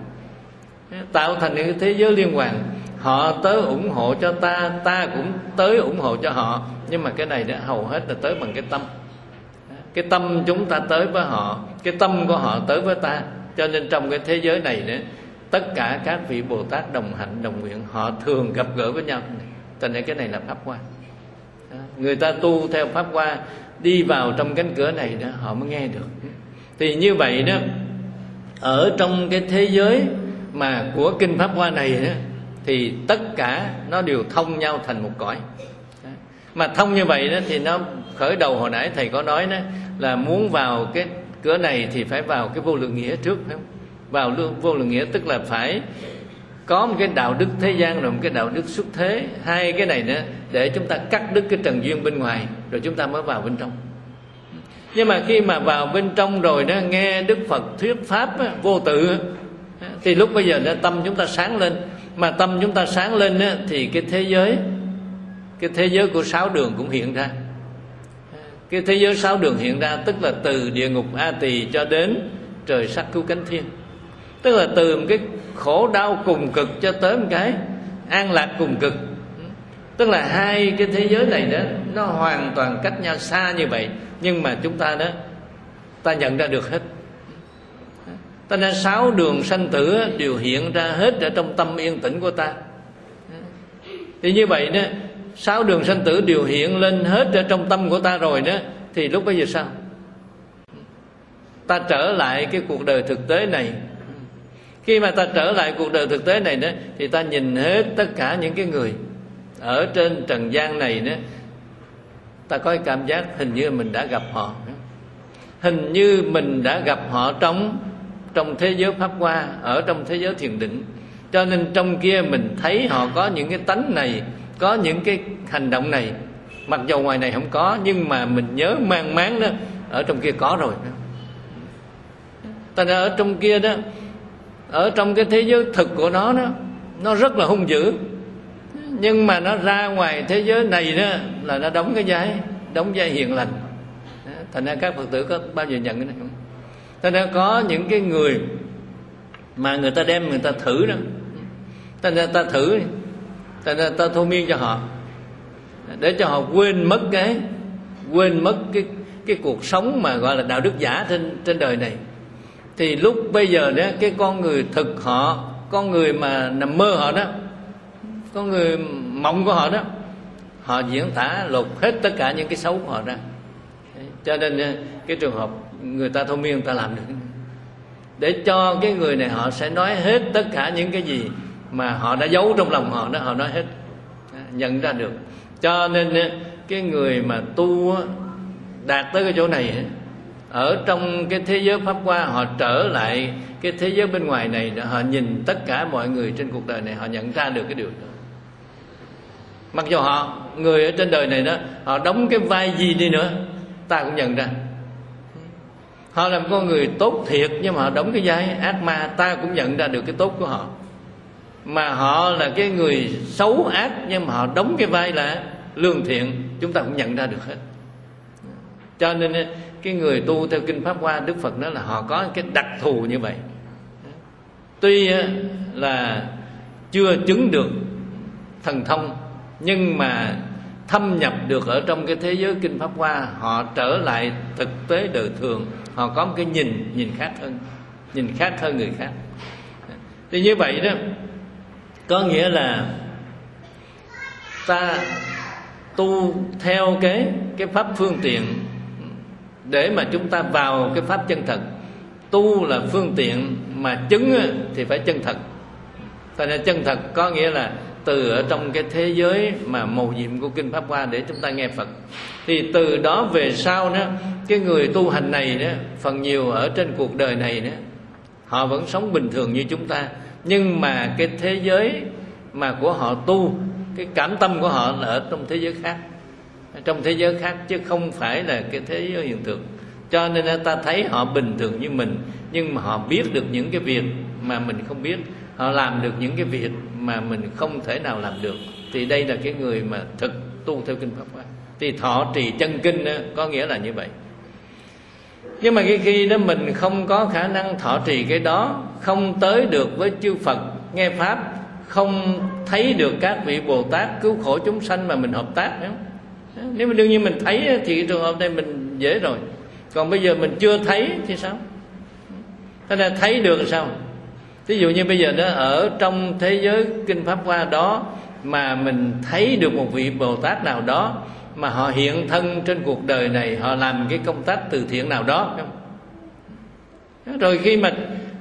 Tạo thành cái thế giới liên hoàn, họ tới ủng hộ cho ta, ta cũng tới ủng hộ cho họ. Nhưng mà cái này đó hầu hết là tới bằng cái tâm. Cái tâm chúng ta tới với họ, cái tâm của họ tới với ta. Cho nên trong cái thế giới này đó, tất cả các vị Bồ Tát đồng hạnh đồng nguyện, họ thường gặp gỡ với nhau. Cho nên cái này là Pháp Hoa. Người ta tu theo Pháp Hoa, đi vào trong cánh cửa này đó, họ mới nghe được. Thì như vậy đó, ở trong cái thế giới mà của kinh Pháp Hoa này đó, thì tất cả nó đều thông nhau thành một cõi. Mà thông như vậy đó thì nó khởi đầu hồi nãy thầy có nói đó, là muốn vào cái cửa này thì phải vào cái vô lượng nghĩa trước, phải không? Vào vô lượng nghĩa tức là phải có một cái đạo đức thế gian rồi một cái đạo đức xuất thế, hai cái này nữa để chúng ta cắt đứt cái trần duyên bên ngoài, rồi chúng ta mới vào bên trong. Nhưng mà khi mà vào bên trong rồi đó, nghe Đức Phật thuyết pháp á, vô tự á, thì lúc bây giờ đó, tâm chúng ta sáng lên. Mà tâm chúng ta sáng lên á, thì cái thế giới cái thế giới của sáu đường cũng hiện ra. Cái thế giới sáu đường hiện ra tức là từ địa ngục A Tỳ cho đến trời sắc cứu cánh thiên. Tức là từ một cái khổ đau cùng cực cho tới một cái an lạc cùng cực. Tức là hai cái thế giới này đó, nó hoàn toàn cách nhau xa như vậy, nhưng mà chúng ta đó, ta nhận ra được hết. Ta nên sáu đường sanh tử đều hiện ra hết ở trong tâm yên tĩnh của ta. Thì như vậy đó, sáu đường sanh tử đều hiện lên hết ở trong tâm của ta rồi đó, thì lúc bây giờ sao? Ta trở lại cái cuộc đời thực tế này. Khi mà ta trở lại cuộc đời thực tế này đó, thì ta nhìn hết tất cả những cái người ở trên trần gian này đó, ta có cái cảm giác hình như mình đã gặp họ, hình như mình đã gặp họ trong trong thế giới Pháp Hoa, ở trong thế giới thiền định. Cho nên trong kia mình thấy họ có những cái tánh này, có những cái hành động này, mặc dù ngoài này không có, nhưng mà mình nhớ mang máng đó, ở trong kia có rồi. Ta ở trong kia đó, ở trong cái thế giới thực của nó đó, nó rất là hung dữ, nhưng mà nó ra ngoài thế giới này đó là nó đóng cái vai, đóng vai hiền lành. Thành ra các Phật tử có bao giờ nhận cái này không? Thành ra có những cái người mà người ta đem người ta thử đó, thành ra ta thử, thành ra ta thôi miên cho họ, để cho họ quên mất cái quên mất cái cái cuộc sống mà gọi là đạo đức giả trên trên đời này. Thì lúc bây giờ đó, cái con người thực họ, con người mà nằm mơ họ đó, con người mộng của họ đó, họ diễn tả lột hết tất cả những cái xấu của họ ra. Cho nên cái trường hợp người ta thôi miên, người ta làm được, để cho cái người này họ sẽ nói hết tất cả những cái gì mà họ đã giấu trong lòng họ đó, họ nói hết, nhận ra được. Cho nên cái người mà tu đạt tới cái chỗ này, ở trong cái thế giới Pháp Hoa, họ trở lại cái thế giới bên ngoài này, họ nhìn tất cả mọi người trên cuộc đời này, họ nhận ra được cái điều đó. Mặc dù họ, người ở trên đời này đó, họ đóng cái vai gì đi nữa, ta cũng nhận ra. Họ làm con người tốt thiệt, nhưng mà họ đóng cái vai ác ma, ta cũng nhận ra được cái tốt của họ. Mà họ là cái người xấu ác, nhưng mà họ đóng cái vai là lương thiện, chúng ta cũng nhận ra được hết. Cho nên cái người tu theo kinh Pháp Hoa, Đức Phật nói là họ có cái đặc thù như vậy. Tuy là chưa chứng được thần thông, nhưng mà thâm nhập được ở trong cái thế giới kinh Pháp Hoa, họ trở lại thực tế đời thường, họ có một cái nhìn nhìn khác hơn, nhìn khác hơn người khác. Thì như vậy đó, có nghĩa là ta tu theo cái cái pháp phương tiện để mà chúng ta vào cái pháp chân thật. Tu là phương tiện, mà chứng thì phải chân thật. Thành ra chân thật có nghĩa là từ ở trong cái thế giới mà mầu nhiệm của Kinh Pháp Hoa để chúng ta nghe Phật. Thì từ đó về sau đó, cái người tu hành này đó, phần nhiều ở trên cuộc đời này đó, họ vẫn sống bình thường như chúng ta, nhưng mà cái thế giới mà của họ tu, cái cảm tâm của họ là ở trong thế giới khác, trong thế giới khác chứ không phải là cái thế giới hiện thực. Cho nên ta thấy họ bình thường như mình, nhưng mà họ biết được những cái việc mà mình không biết, họ làm được những cái việc mà mình không thể nào làm được. Thì đây là cái người mà thực tu theo Kinh Pháp Hoa. Thì thọ trì chân kinh đó, có nghĩa là như vậy. Nhưng mà cái khi đó mình không có khả năng thọ trì cái đó, không tới được với chư Phật nghe Pháp, không thấy được các vị Bồ Tát cứu khổ chúng sanh mà mình hợp tác. Nếu mà đương nhiên mình thấy thì cái trường hợp này mình dễ rồi. Còn bây giờ mình chưa thấy thì sao? Thế nên thấy được là sao? Ví dụ như bây giờ đó, ở trong thế giới Kinh Pháp Hoa đó mà mình thấy được một vị Bồ Tát nào đó mà họ hiện thân trên cuộc đời này, họ làm cái công tác từ thiện nào đó, rồi khi mà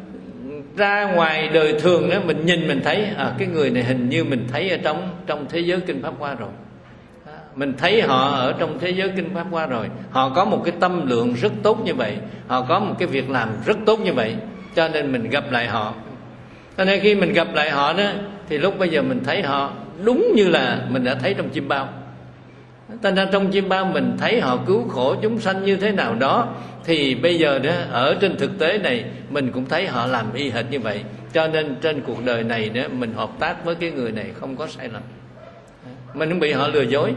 ra ngoài đời thường đó, mình nhìn mình thấy à, cái người này hình như mình thấy ở trong trong thế giới Kinh Pháp Hoa rồi, mình thấy họ ở trong thế giới Kinh Pháp Hoa rồi, họ có một cái tâm lượng rất tốt như vậy, họ có một cái việc làm rất tốt như vậy, cho nên mình gặp lại họ. Cho nên khi mình gặp lại họ đó, thì lúc bây giờ mình thấy họ đúng như là mình đã thấy trong chim bao. Thành ra trong chim bao mình thấy họ cứu khổ chúng sanh như thế nào đó, thì bây giờ đó ở trên thực tế này mình cũng thấy họ làm y hệt như vậy. Cho nên trên cuộc đời này đó mình hợp tác với cái người này không có sai lầm, mình không bị họ lừa dối.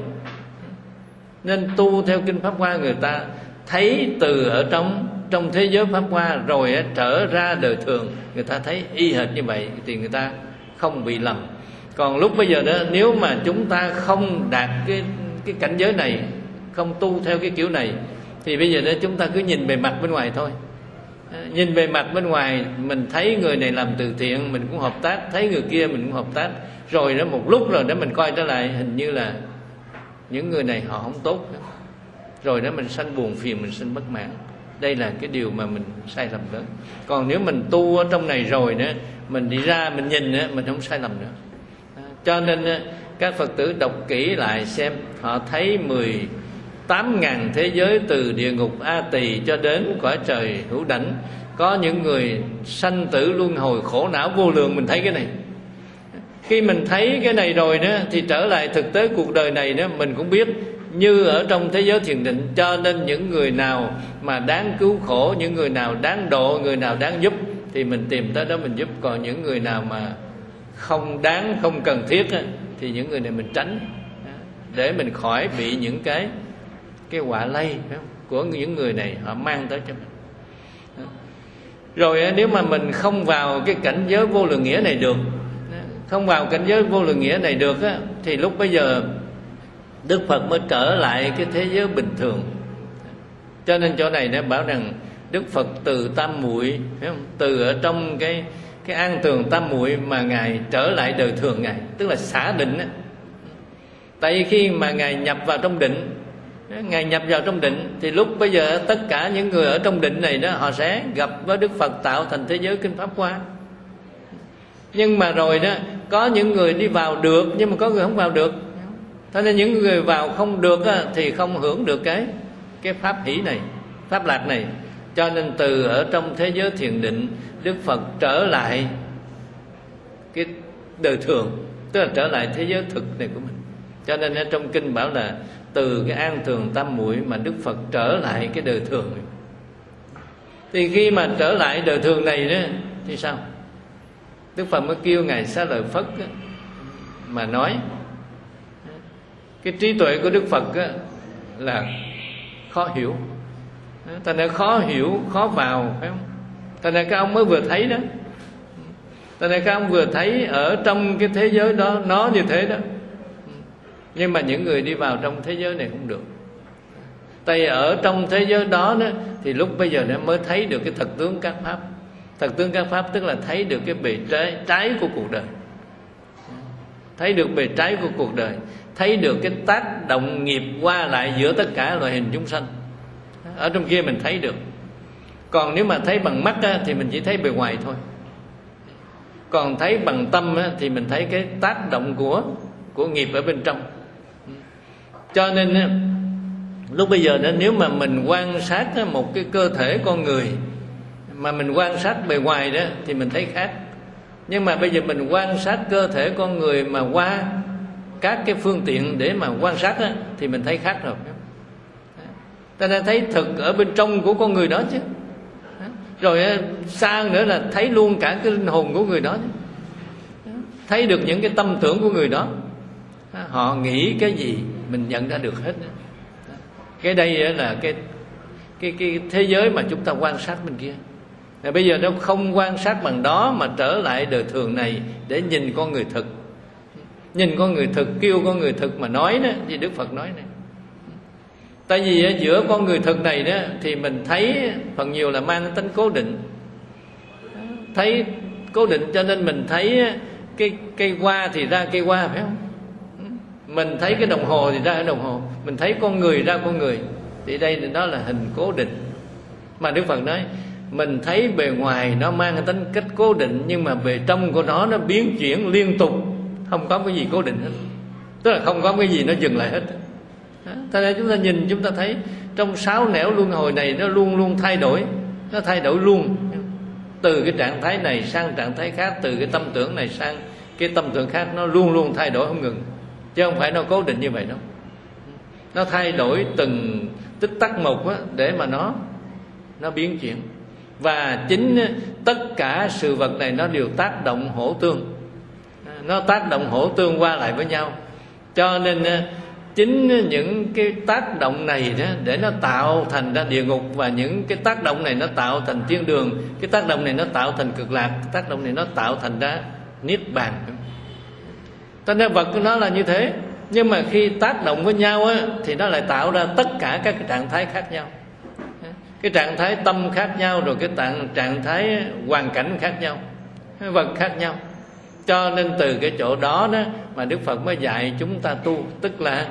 Nên tu theo Kinh Pháp Hoa, người ta thấy từ ở trong trong thế giới Pháp Hoa rồi trở ra đời thường, người ta thấy y hệt như vậy thì người ta không bị lầm. Còn lúc bây giờ đó, nếu mà chúng ta không đạt cái cái cảnh giới này, không tu theo cái kiểu này, thì bây giờ đó chúng ta cứ nhìn bề mặt bên ngoài thôi. Nhìn bề mặt bên ngoài, mình thấy người này làm từ thiện mình cũng hợp tác, thấy người kia mình cũng hợp tác, rồi đó một lúc rồi đó mình coi trở lại hình như là những người này họ không tốt, rồi đó mình sanh buồn phiền, mình sanh bất mãn. Đây là cái điều mà mình sai lầm lớn. Còn nếu mình tu ở trong này rồi nữa, mình đi ra mình nhìn nữa, mình không sai lầm nữa. Cho nên các Phật tử đọc kỹ lại xem, họ thấy mười tám ngàn thế giới, từ địa ngục A Tỳ cho đến cõi trời Hữu Đảnh, có những người sanh tử luân hồi khổ não vô lượng. Mình thấy cái này, khi mình thấy cái này rồi đó, thì trở lại thực tế cuộc đời này đó, mình cũng biết như ở trong thế giới thiền định. Cho nên những người nào mà đáng cứu khổ, những người nào đáng độ, người nào đáng giúp thì mình tìm tới đó mình giúp. Còn những người nào mà không đáng, không cần thiết á, thì những người này mình tránh, để mình khỏi bị những cái cái quả lây của những người này họ mang tới cho mình. Rồi nếu mà mình không vào cái cảnh giới vô lượng nghĩa này được, không vào cảnh giới vô lượng nghĩa này được á, thì lúc bây giờ Đức Phật mới trở lại cái thế giới bình thường. Cho nên chỗ này nó bảo rằng Đức Phật từ tam muội, từ ở trong cái cái an tường tam muội mà ngài trở lại đời thường ngài, tức là xả định á. Tại vì khi mà ngài nhập vào trong định, ngài nhập vào trong định, thì lúc bây giờ tất cả những người ở trong định này đó, họ sẽ gặp với Đức Phật tạo thành thế giới Kinh Pháp Hoa. Nhưng mà rồi đó, có những người đi vào được, nhưng mà có người không vào được. Thế nên những người vào không được á, thì không hưởng được cái cái pháp hỷ này, pháp lạc này. Cho nên từ ở trong thế giới thiền định, Đức Phật trở lại cái đời thường, tức là trở lại thế giới thực này của mình. Cho nên ở trong kinh bảo là từ cái an thường tam muội mà Đức Phật trở lại cái đời thường này. Thì khi mà trở lại đời thường này đó, thì sao? Đức Phật mới kêu ngài Xá Lợi Phất á, mà nói cái trí tuệ của Đức Phật á, là khó hiểu. Thành ra khó hiểu, khó vào, phải không? Thành ra các ông mới vừa thấy đó. Thành ra các ông vừa thấy ở trong cái thế giới đó nó như thế đó. Nhưng mà những người đi vào trong thế giới này không được. Tại vì ở trong thế giới đó, đó thì lúc bây giờ nó mới thấy được cái thật tướng các pháp. Thật tướng các pháp tức là thấy được cái bề trái, trái của cuộc đời. Thấy được bề trái của cuộc đời, thấy được cái tác động nghiệp qua lại giữa tất cả loại hình chúng sanh. Ở trong kia mình thấy được. Còn nếu mà thấy bằng mắt á, thì mình chỉ thấy bề ngoài thôi. Còn thấy bằng tâm á, thì mình thấy cái tác động của của nghiệp ở bên trong. Cho nên á, lúc bây giờ đó, nếu mà mình quan sát á, một cái cơ thể con người mà mình quan sát bề ngoài đó thì mình thấy khác. Nhưng mà bây giờ mình quan sát cơ thể con người mà qua các cái phương tiện để mà quan sát á, thì mình thấy khác rồi. Ta đã thấy thực ở bên trong của con người đó chứ. Rồi xa nữa là thấy luôn cả cái linh hồn của người đó chứ. Thấy được những cái tâm tưởng của người đó, họ nghĩ cái gì mình nhận ra được hết. Cái đây là cái cái cái thế giới mà chúng ta quan sát bên kia. Và bây giờ nó không quan sát bằng đó mà trở lại đời thường này để nhìn con người thực. Nhìn con người thực, kêu con người thực mà nói đó, như Đức Phật nói này. Tại vì giữa con người thực này đó thì mình thấy phần nhiều là mang tính cố định. Thấy cố định cho nên mình thấy cái cây hoa thì ra cây hoa, phải không? Mình thấy cái đồng hồ thì ra cái đồng hồ, mình thấy con người ra con người. Thì đây đó là hình cố định. Mà Đức Phật nói mình thấy bề ngoài nó mang tính cách cố định, nhưng mà bề trong của nó nó biến chuyển liên tục, không có cái gì cố định hết. Tức là không có cái gì nó dừng lại hết. Thế nên chúng ta nhìn, chúng ta thấy trong sáu nẻo luân hồi này nó luôn luôn thay đổi. Nó thay đổi luôn, từ cái trạng thái này sang trạng thái khác, từ cái tâm tưởng này sang cái tâm tưởng khác. Nó luôn luôn thay đổi không ngừng, chứ không phải nó cố định như vậy đâu. Nó thay đổi từng tích tắc một á, để mà nó Nó biến chuyển. Và chính tất cả sự vật này nó đều tác động hỗ tương. Nó tác động hỗ tương qua lại với nhau. Cho nên chính những cái tác động này đó, để nó tạo thành ra địa ngục, và những cái tác động này nó tạo thành thiên đường, cái tác động này nó tạo thành cực lạc, cái tác động này nó tạo thành ra niết bàn. Cho nên vật của nó là như thế. Nhưng mà khi tác động với nhau á, thì nó lại tạo ra tất cả các cái trạng thái khác nhau. Cái trạng thái tâm khác nhau, rồi cái trạng, trạng thái hoàn cảnh khác nhau, vật khác nhau. Cho nên từ cái chỗ đó đó mà Đức Phật mới dạy chúng ta tu. Tức là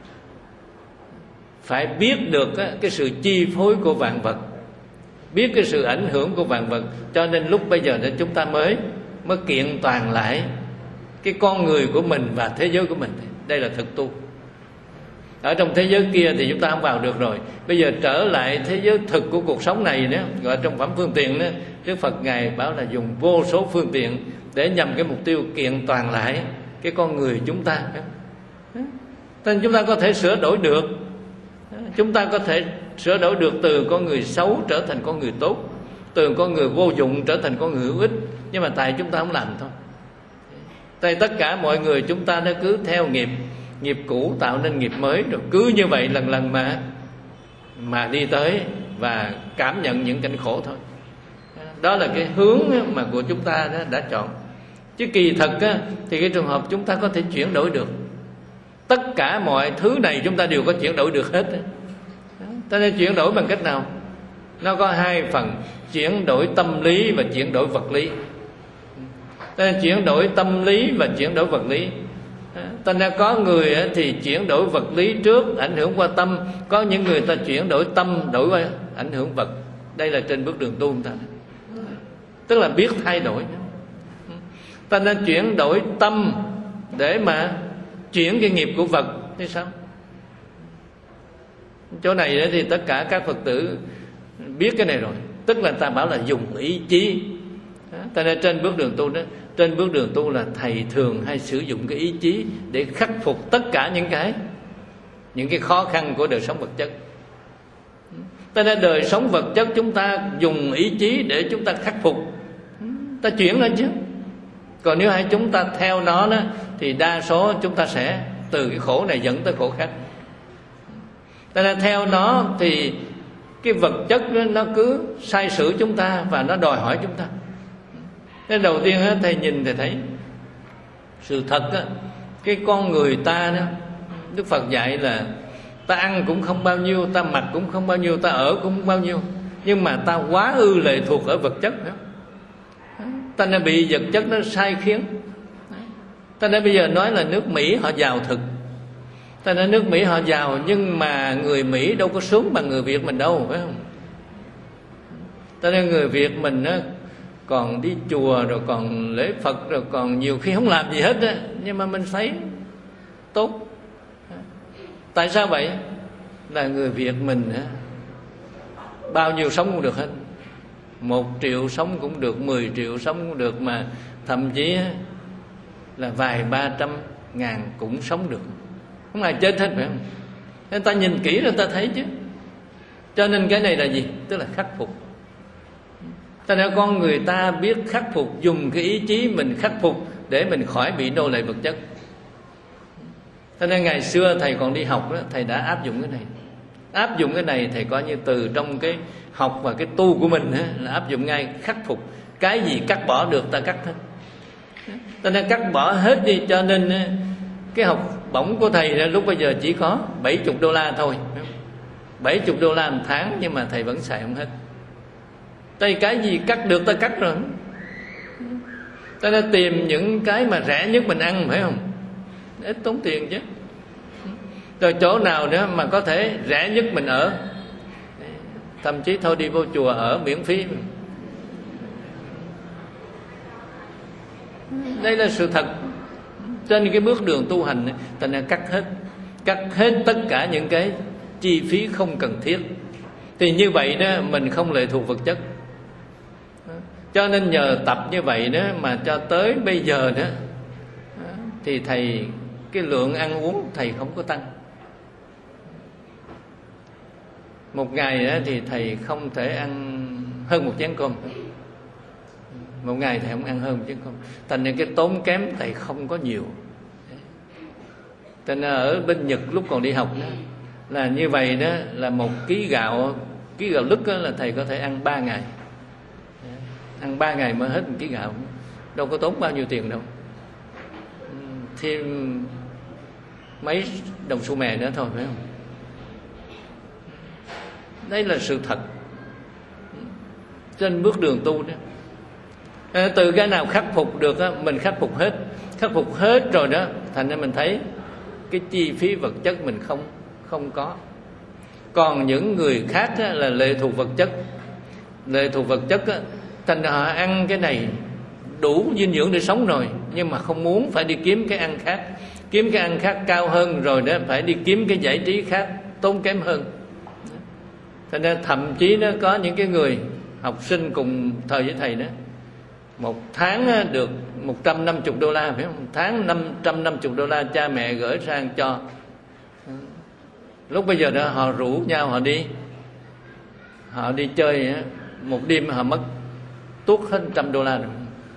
phải biết được cái sự chi phối của vạn vật, biết cái sự ảnh hưởng của vạn vật. Cho nên lúc bây giờ chúng ta mới mới kiện toàn lại cái con người của mình và thế giới của mình. Đây là thực tu. Ở trong thế giới kia thì chúng ta không vào được rồi. Bây giờ trở lại thế giới thực của cuộc sống này đó, gọi trong phẩm phương tiện đó, Đức Phật Ngài bảo là dùng vô số phương tiện để nhằm cái mục tiêu kiện toàn lại cái con người chúng ta. Nên chúng ta có thể sửa đổi được. Chúng ta có thể sửa đổi được từ con người xấu trở thành con người tốt, từ con người vô dụng trở thành con người hữu ích. Nhưng mà tại chúng ta không làm thôi. Tại tất cả mọi người chúng ta nó cứ theo nghiệp, nghiệp cũ tạo nên nghiệp mới, rồi cứ như vậy lần lần mà mà đi tới và cảm nhận những cảnh khổ thôi. Đó là cái hướng mà của chúng ta đã, đã chọn. Chứ kỳ thực á, thì cái trường hợp chúng ta có thể chuyển đổi được. Tất cả mọi thứ này chúng ta đều có chuyển đổi được hết. Ta nên chuyển đổi bằng cách nào? Nó có hai phần: chuyển đổi tâm lý và chuyển đổi vật lý. Ta nên chuyển đổi tâm lý và chuyển đổi vật lý. Ta nên có người thì chuyển đổi vật lý trước, ảnh hưởng qua tâm. Có những người ta chuyển đổi tâm, đổi qua ảnh hưởng vật. Đây là trên bước đường tu ta. Tức là biết thay đổi. Ta nên chuyển đổi tâm để mà chuyển cái nghiệp của vật. Thế sao? Chỗ này thì tất cả các Phật tử biết cái này rồi. Tức là ta bảo là dùng ý chí. Ta nên trên bước đường tu đó, trên bước đường tu là thầy thường hay sử dụng cái ý chí để khắc phục tất cả những cái những cái khó khăn của đời sống vật chất. Ta nên đời sống vật chất chúng ta dùng ý chí để chúng ta khắc phục, ta chuyển lên chứ. Còn nếu hai chúng ta theo nó đó, thì đa số chúng ta sẽ từ cái khổ này dẫn tới khổ khác. Ta nên theo nó thì cái vật chất nó cứ sai sử chúng ta và nó đòi hỏi chúng ta. Nên đầu tiên á, thầy nhìn thầy thấy sự thật á, cái con người ta đó, Đức Phật dạy là ta ăn cũng không bao nhiêu, ta mặc cũng không bao nhiêu, ta ở cũng không bao nhiêu, nhưng mà ta quá ư lệ thuộc ở vật chất đó. Ta nên bị vật chất nó sai khiến. Ta nên bây giờ nói là nước Mỹ họ giàu thực. Ta nên nước Mỹ họ giàu, nhưng mà người Mỹ đâu có sướng bằng người Việt mình đâu, phải không? Ta nên người Việt mình á, còn đi chùa, rồi còn lễ Phật, rồi còn nhiều khi không làm gì hết á, nhưng mà mình thấy tốt. Tại sao vậy? Là người Việt mình á, bao nhiêu sống cũng được hết. Một triệu sống cũng được, mười triệu sống cũng được, mà thậm chí á, là vài ba trăm ngàn cũng sống được, không ai chết hết, phải không? Người ta nhìn kỹ rồi ta thấy chứ. Cho nên cái này là gì? Tức là khắc phục. Cho nên con người ta biết khắc phục, dùng cái ý chí mình khắc phục để mình khỏi bị nô lệ vật chất. Cho nên ngày xưa thầy còn đi học đó, thầy đã áp dụng cái này. Áp dụng cái này thầy coi như từ trong cái học và cái tu của mình đó, là áp dụng ngay, khắc phục. Cái gì cắt bỏ được ta cắt hết. Cho nên cắt bỏ hết đi. Cho nên cái học bổng của thầy đó, lúc bây giờ chỉ có bảy mươi đô la thôi, bảy mươi đô la một tháng, nhưng mà thầy vẫn xài không hết. Tại cái gì cắt được ta cắt rồi. Ta nên tìm những cái mà rẻ nhất mình ăn, phải không? Ít tốn tiền chứ. Rồi chỗ nào nữa mà có thể rẻ nhất mình ở, thậm chí thôi đi vô chùa ở miễn phí. Đây là sự thật. Trên cái bước đường tu hành ta nên cắt hết, cắt hết tất cả những cái chi phí không cần thiết. Thì như vậy đó mình không lệ thuộc vật chất. Cho nên nhờ tập như vậy đó mà cho tới bây giờ đó thì thầy, cái lượng ăn uống thầy không có tăng. Một ngày đó thì thầy không thể ăn hơn một chén cơm. Một ngày thầy không ăn hơn một chén cơm. Thành ra cái tốn kém thầy không có nhiều. Thành ra ở bên Nhật lúc còn đi học đó, là như vậy đó, là một ký gạo, ký gạo lứt đó là thầy có thể ăn ba ngày. Ăn ba ngày mới hết một ký gạo. Đâu có tốn bao nhiêu tiền đâu. Thêm mấy đồng xu mè nữa thôi, phải không? Đây là sự thật trên bước đường tu đó. Từ cái nào khắc phục được đó, mình khắc phục hết. Khắc phục hết rồi đó, thành ra mình thấy cái chi phí vật chất mình không không có. Còn những người khác đó, là lệ thuộc vật chất. Lệ thuộc vật chất đó, thành ra họ ăn cái này đủ dinh dưỡng để sống rồi, nhưng mà không muốn, phải đi kiếm cái ăn khác. Kiếm cái ăn khác cao hơn rồi đó, phải đi kiếm cái giải trí khác tốn kém hơn. Thành ra thậm chí nó có những cái người học sinh cùng thời với thầy đó, một tháng được một trăm năm mươi đô la, phải không? Một tháng năm trăm năm mươi đô la cha mẹ gửi sang cho. Lúc bây giờ đó họ rủ nhau họ đi, họ đi chơi, một đêm họ mất tuốt hết trăm đô la rồi.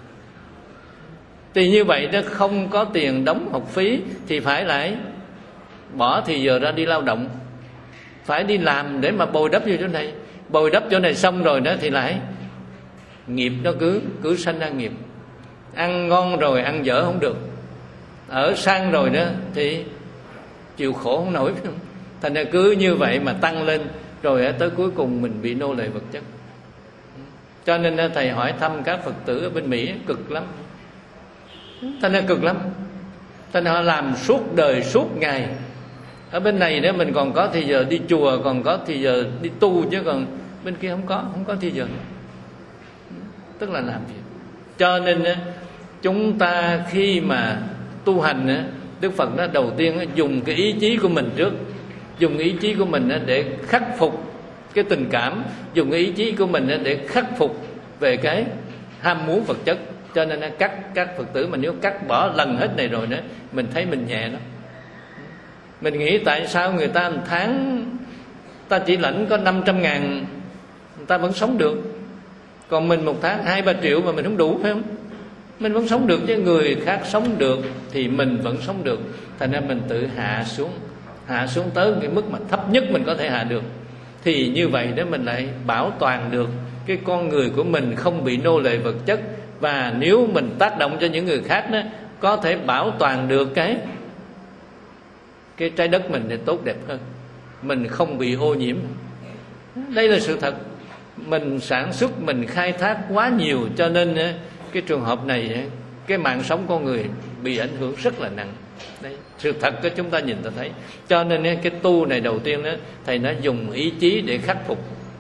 Thì như vậy đó, không có tiền đóng học phí thì phải lại bỏ thì giờ ra đi lao động, phải đi làm để mà bồi đắp vô chỗ này. Bồi đắp chỗ này xong rồi đó thì lại nghiệp nó cứ cứ sanh ra nghiệp. Ăn ngon rồi ăn dở không được, ở sang rồi đó thì chịu khổ không nổi. Thành ra cứ như vậy mà tăng lên, rồi tới cuối cùng mình bị nô lệ vật chất. Cho nên thầy hỏi thăm các Phật tử ở bên Mỹ cực lắm. Thành ra cực lắm. Thành ra họ làm suốt đời suốt ngày. Ở bên này đó mình còn có thì giờ đi chùa, còn có thì giờ đi tu, chứ còn bên kia không có, không có thì giờ. Tức là làm việc. Cho nên chúng ta khi mà tu hành, Đức Phật đó đầu tiên dùng cái ý chí của mình trước. Dùng ý chí của mình để khắc phục cái tình cảm, dùng cái ý chí của mình để khắc phục về cái ham muốn vật chất. Cho nên các các Phật tử mà nếu cắt bỏ lần hết này rồi đó, mình thấy mình nhẹ lắm. Mình nghĩ tại sao người ta một tháng ta chỉ lãnh có năm trăm ngàn, người ta vẫn sống được. Còn mình một tháng hai ba triệu mà mình không đủ, phải không? Mình vẫn sống được chứ. Người khác sống được thì mình vẫn sống được. Thành ra mình tự hạ xuống, hạ xuống tới cái mức mà thấp nhất mình có thể hạ được. Thì như vậy đó mình lại bảo toàn được cái con người của mình không bị nô lệ vật chất. Và nếu mình tác động cho những người khác đó, có thể bảo toàn được cái cái trái đất mình để tốt đẹp hơn, mình không bị ô nhiễm. Đây là sự thật. Mình sản xuất, mình khai thác quá nhiều, cho nên cái trường hợp này cái mạng sống con người bị ảnh hưởng rất là nặng. Đây, sự thật đó chúng ta nhìn ta thấy. Cho nên cái tu này đầu tiên đó, thầy nó dùng ý chí để khắc phục.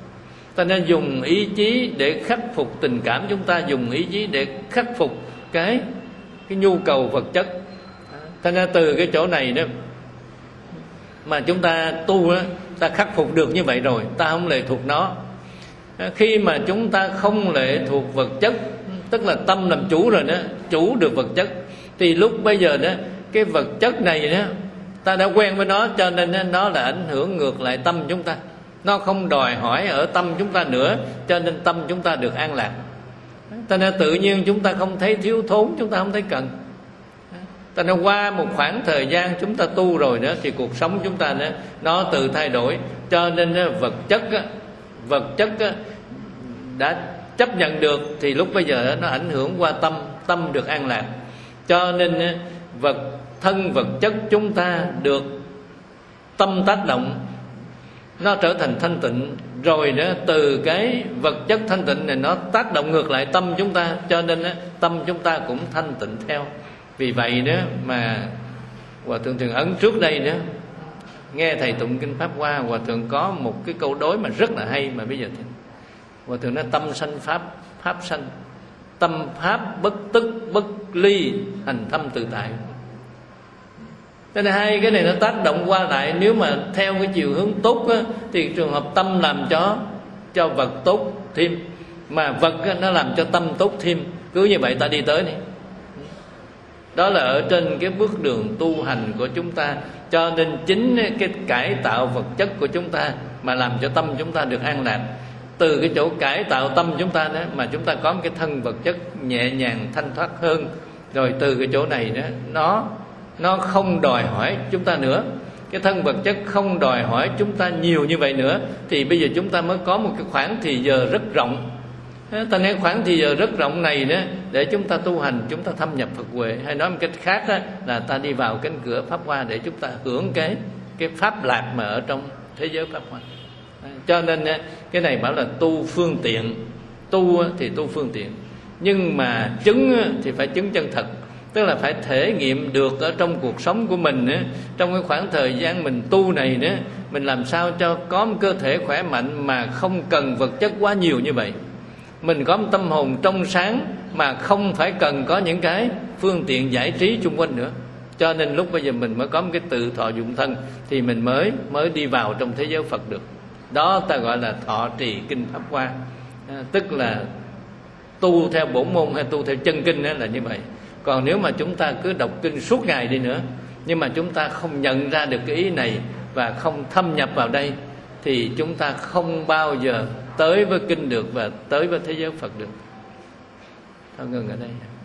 Ta nên dùng ý chí để khắc phục tình cảm chúng ta, dùng ý chí để khắc phục cái cái nhu cầu vật chất. Ta nên từ cái chỗ này đó mà chúng ta tu đó, ta khắc phục được như vậy rồi, ta không lệ thuộc nó. Khi mà chúng ta không lệ thuộc vật chất, tức là tâm làm chủ rồi đó, chủ được vật chất, thì lúc bây giờ đó cái vật chất này đó ta đã quen với nó, cho nên nó là ảnh hưởng ngược lại tâm chúng ta. Nó không đòi hỏi ở tâm chúng ta nữa, cho nên tâm chúng ta được an lạc. Cho nên tự nhiên chúng ta không thấy thiếu thốn, chúng ta không thấy cần. Cho nên qua một khoảng thời gian chúng ta tu rồi đó, thì cuộc sống chúng ta đó, nó tự thay đổi. Cho nên vật chất vật chất đã chấp nhận được, thì lúc bây giờ nó ảnh hưởng qua tâm, tâm được an lạc. Cho nên vật thân vật chất chúng ta được tâm tác động, nó trở thành thanh tịnh. Rồi đó từ cái vật chất thanh tịnh này nó tác động ngược lại tâm chúng ta, cho nên đó, tâm chúng ta cũng thanh tịnh theo. Vì vậy đó mà Hòa Thượng Thường Ấn trước đây đó nghe thầy tụng kinh Pháp Hoa, Hòa Thượng có một cái câu đối mà rất là hay, mà bây giờ thì Hòa Thượng nói tâm sanh pháp, pháp sanh. Tâm pháp bất tức bất ly, hành thâm tự tại. Thế nên hai cái này nó tác động qua lại. Nếu mà theo cái chiều hướng tốt á, thì trường hợp tâm làm cho cho vật tốt thêm, mà vật á, nó làm cho tâm tốt thêm. Cứ như vậy ta đi tới đi. Đó là ở trên cái bước đường tu hành của chúng ta. Cho nên chính cái cải tạo vật chất của chúng ta mà làm cho tâm chúng ta được an lạc. Từ cái chỗ cải tạo tâm chúng ta đó mà chúng ta có một cái thân vật chất nhẹ nhàng thanh thoát hơn. Rồi từ cái chỗ này đó nó nó không đòi hỏi chúng ta nữa, cái thân vật chất không đòi hỏi chúng ta nhiều như vậy nữa, thì bây giờ chúng ta mới có một cái khoảng thì giờ rất rộng. Ta nói khoảng thì giờ rất rộng này đó để chúng ta tu hành, chúng ta thâm nhập Phật huệ, hay nói một cách khác đó, là ta đi vào cánh cửa Pháp Hoa để chúng ta hưởng cái cái pháp lạc mà ở trong thế giới Pháp Hoa. Cho nên cái này bảo là tu phương tiện. Tu thì tu phương tiện, nhưng mà chứng thì phải chứng chân thật. Tức là phải thể nghiệm được ở trong cuộc sống của mình á, trong cái khoảng thời gian mình tu này đó, mình làm sao cho có một cơ thể khỏe mạnh mà không cần vật chất quá nhiều như vậy. Mình có một tâm hồn trong sáng mà không phải cần có những cái phương tiện giải trí xung quanh nữa. Cho nên lúc bây giờ mình mới có một cái tự thọ dụng thân, thì mình mới mới đi vào trong thế giới Phật được. Đó ta gọi là thọ trì kinh Pháp Hoa, à, tức là tu theo bổn môn hay tu theo chân kinh đó là như vậy. Còn nếu mà chúng ta cứ đọc kinh suốt ngày đi nữa, nhưng mà chúng ta không nhận ra được cái ý này và không thâm nhập vào đây, thì chúng ta không bao giờ tới với kinh được và tới với thế giới Phật được. Thôi ngừng ở đây.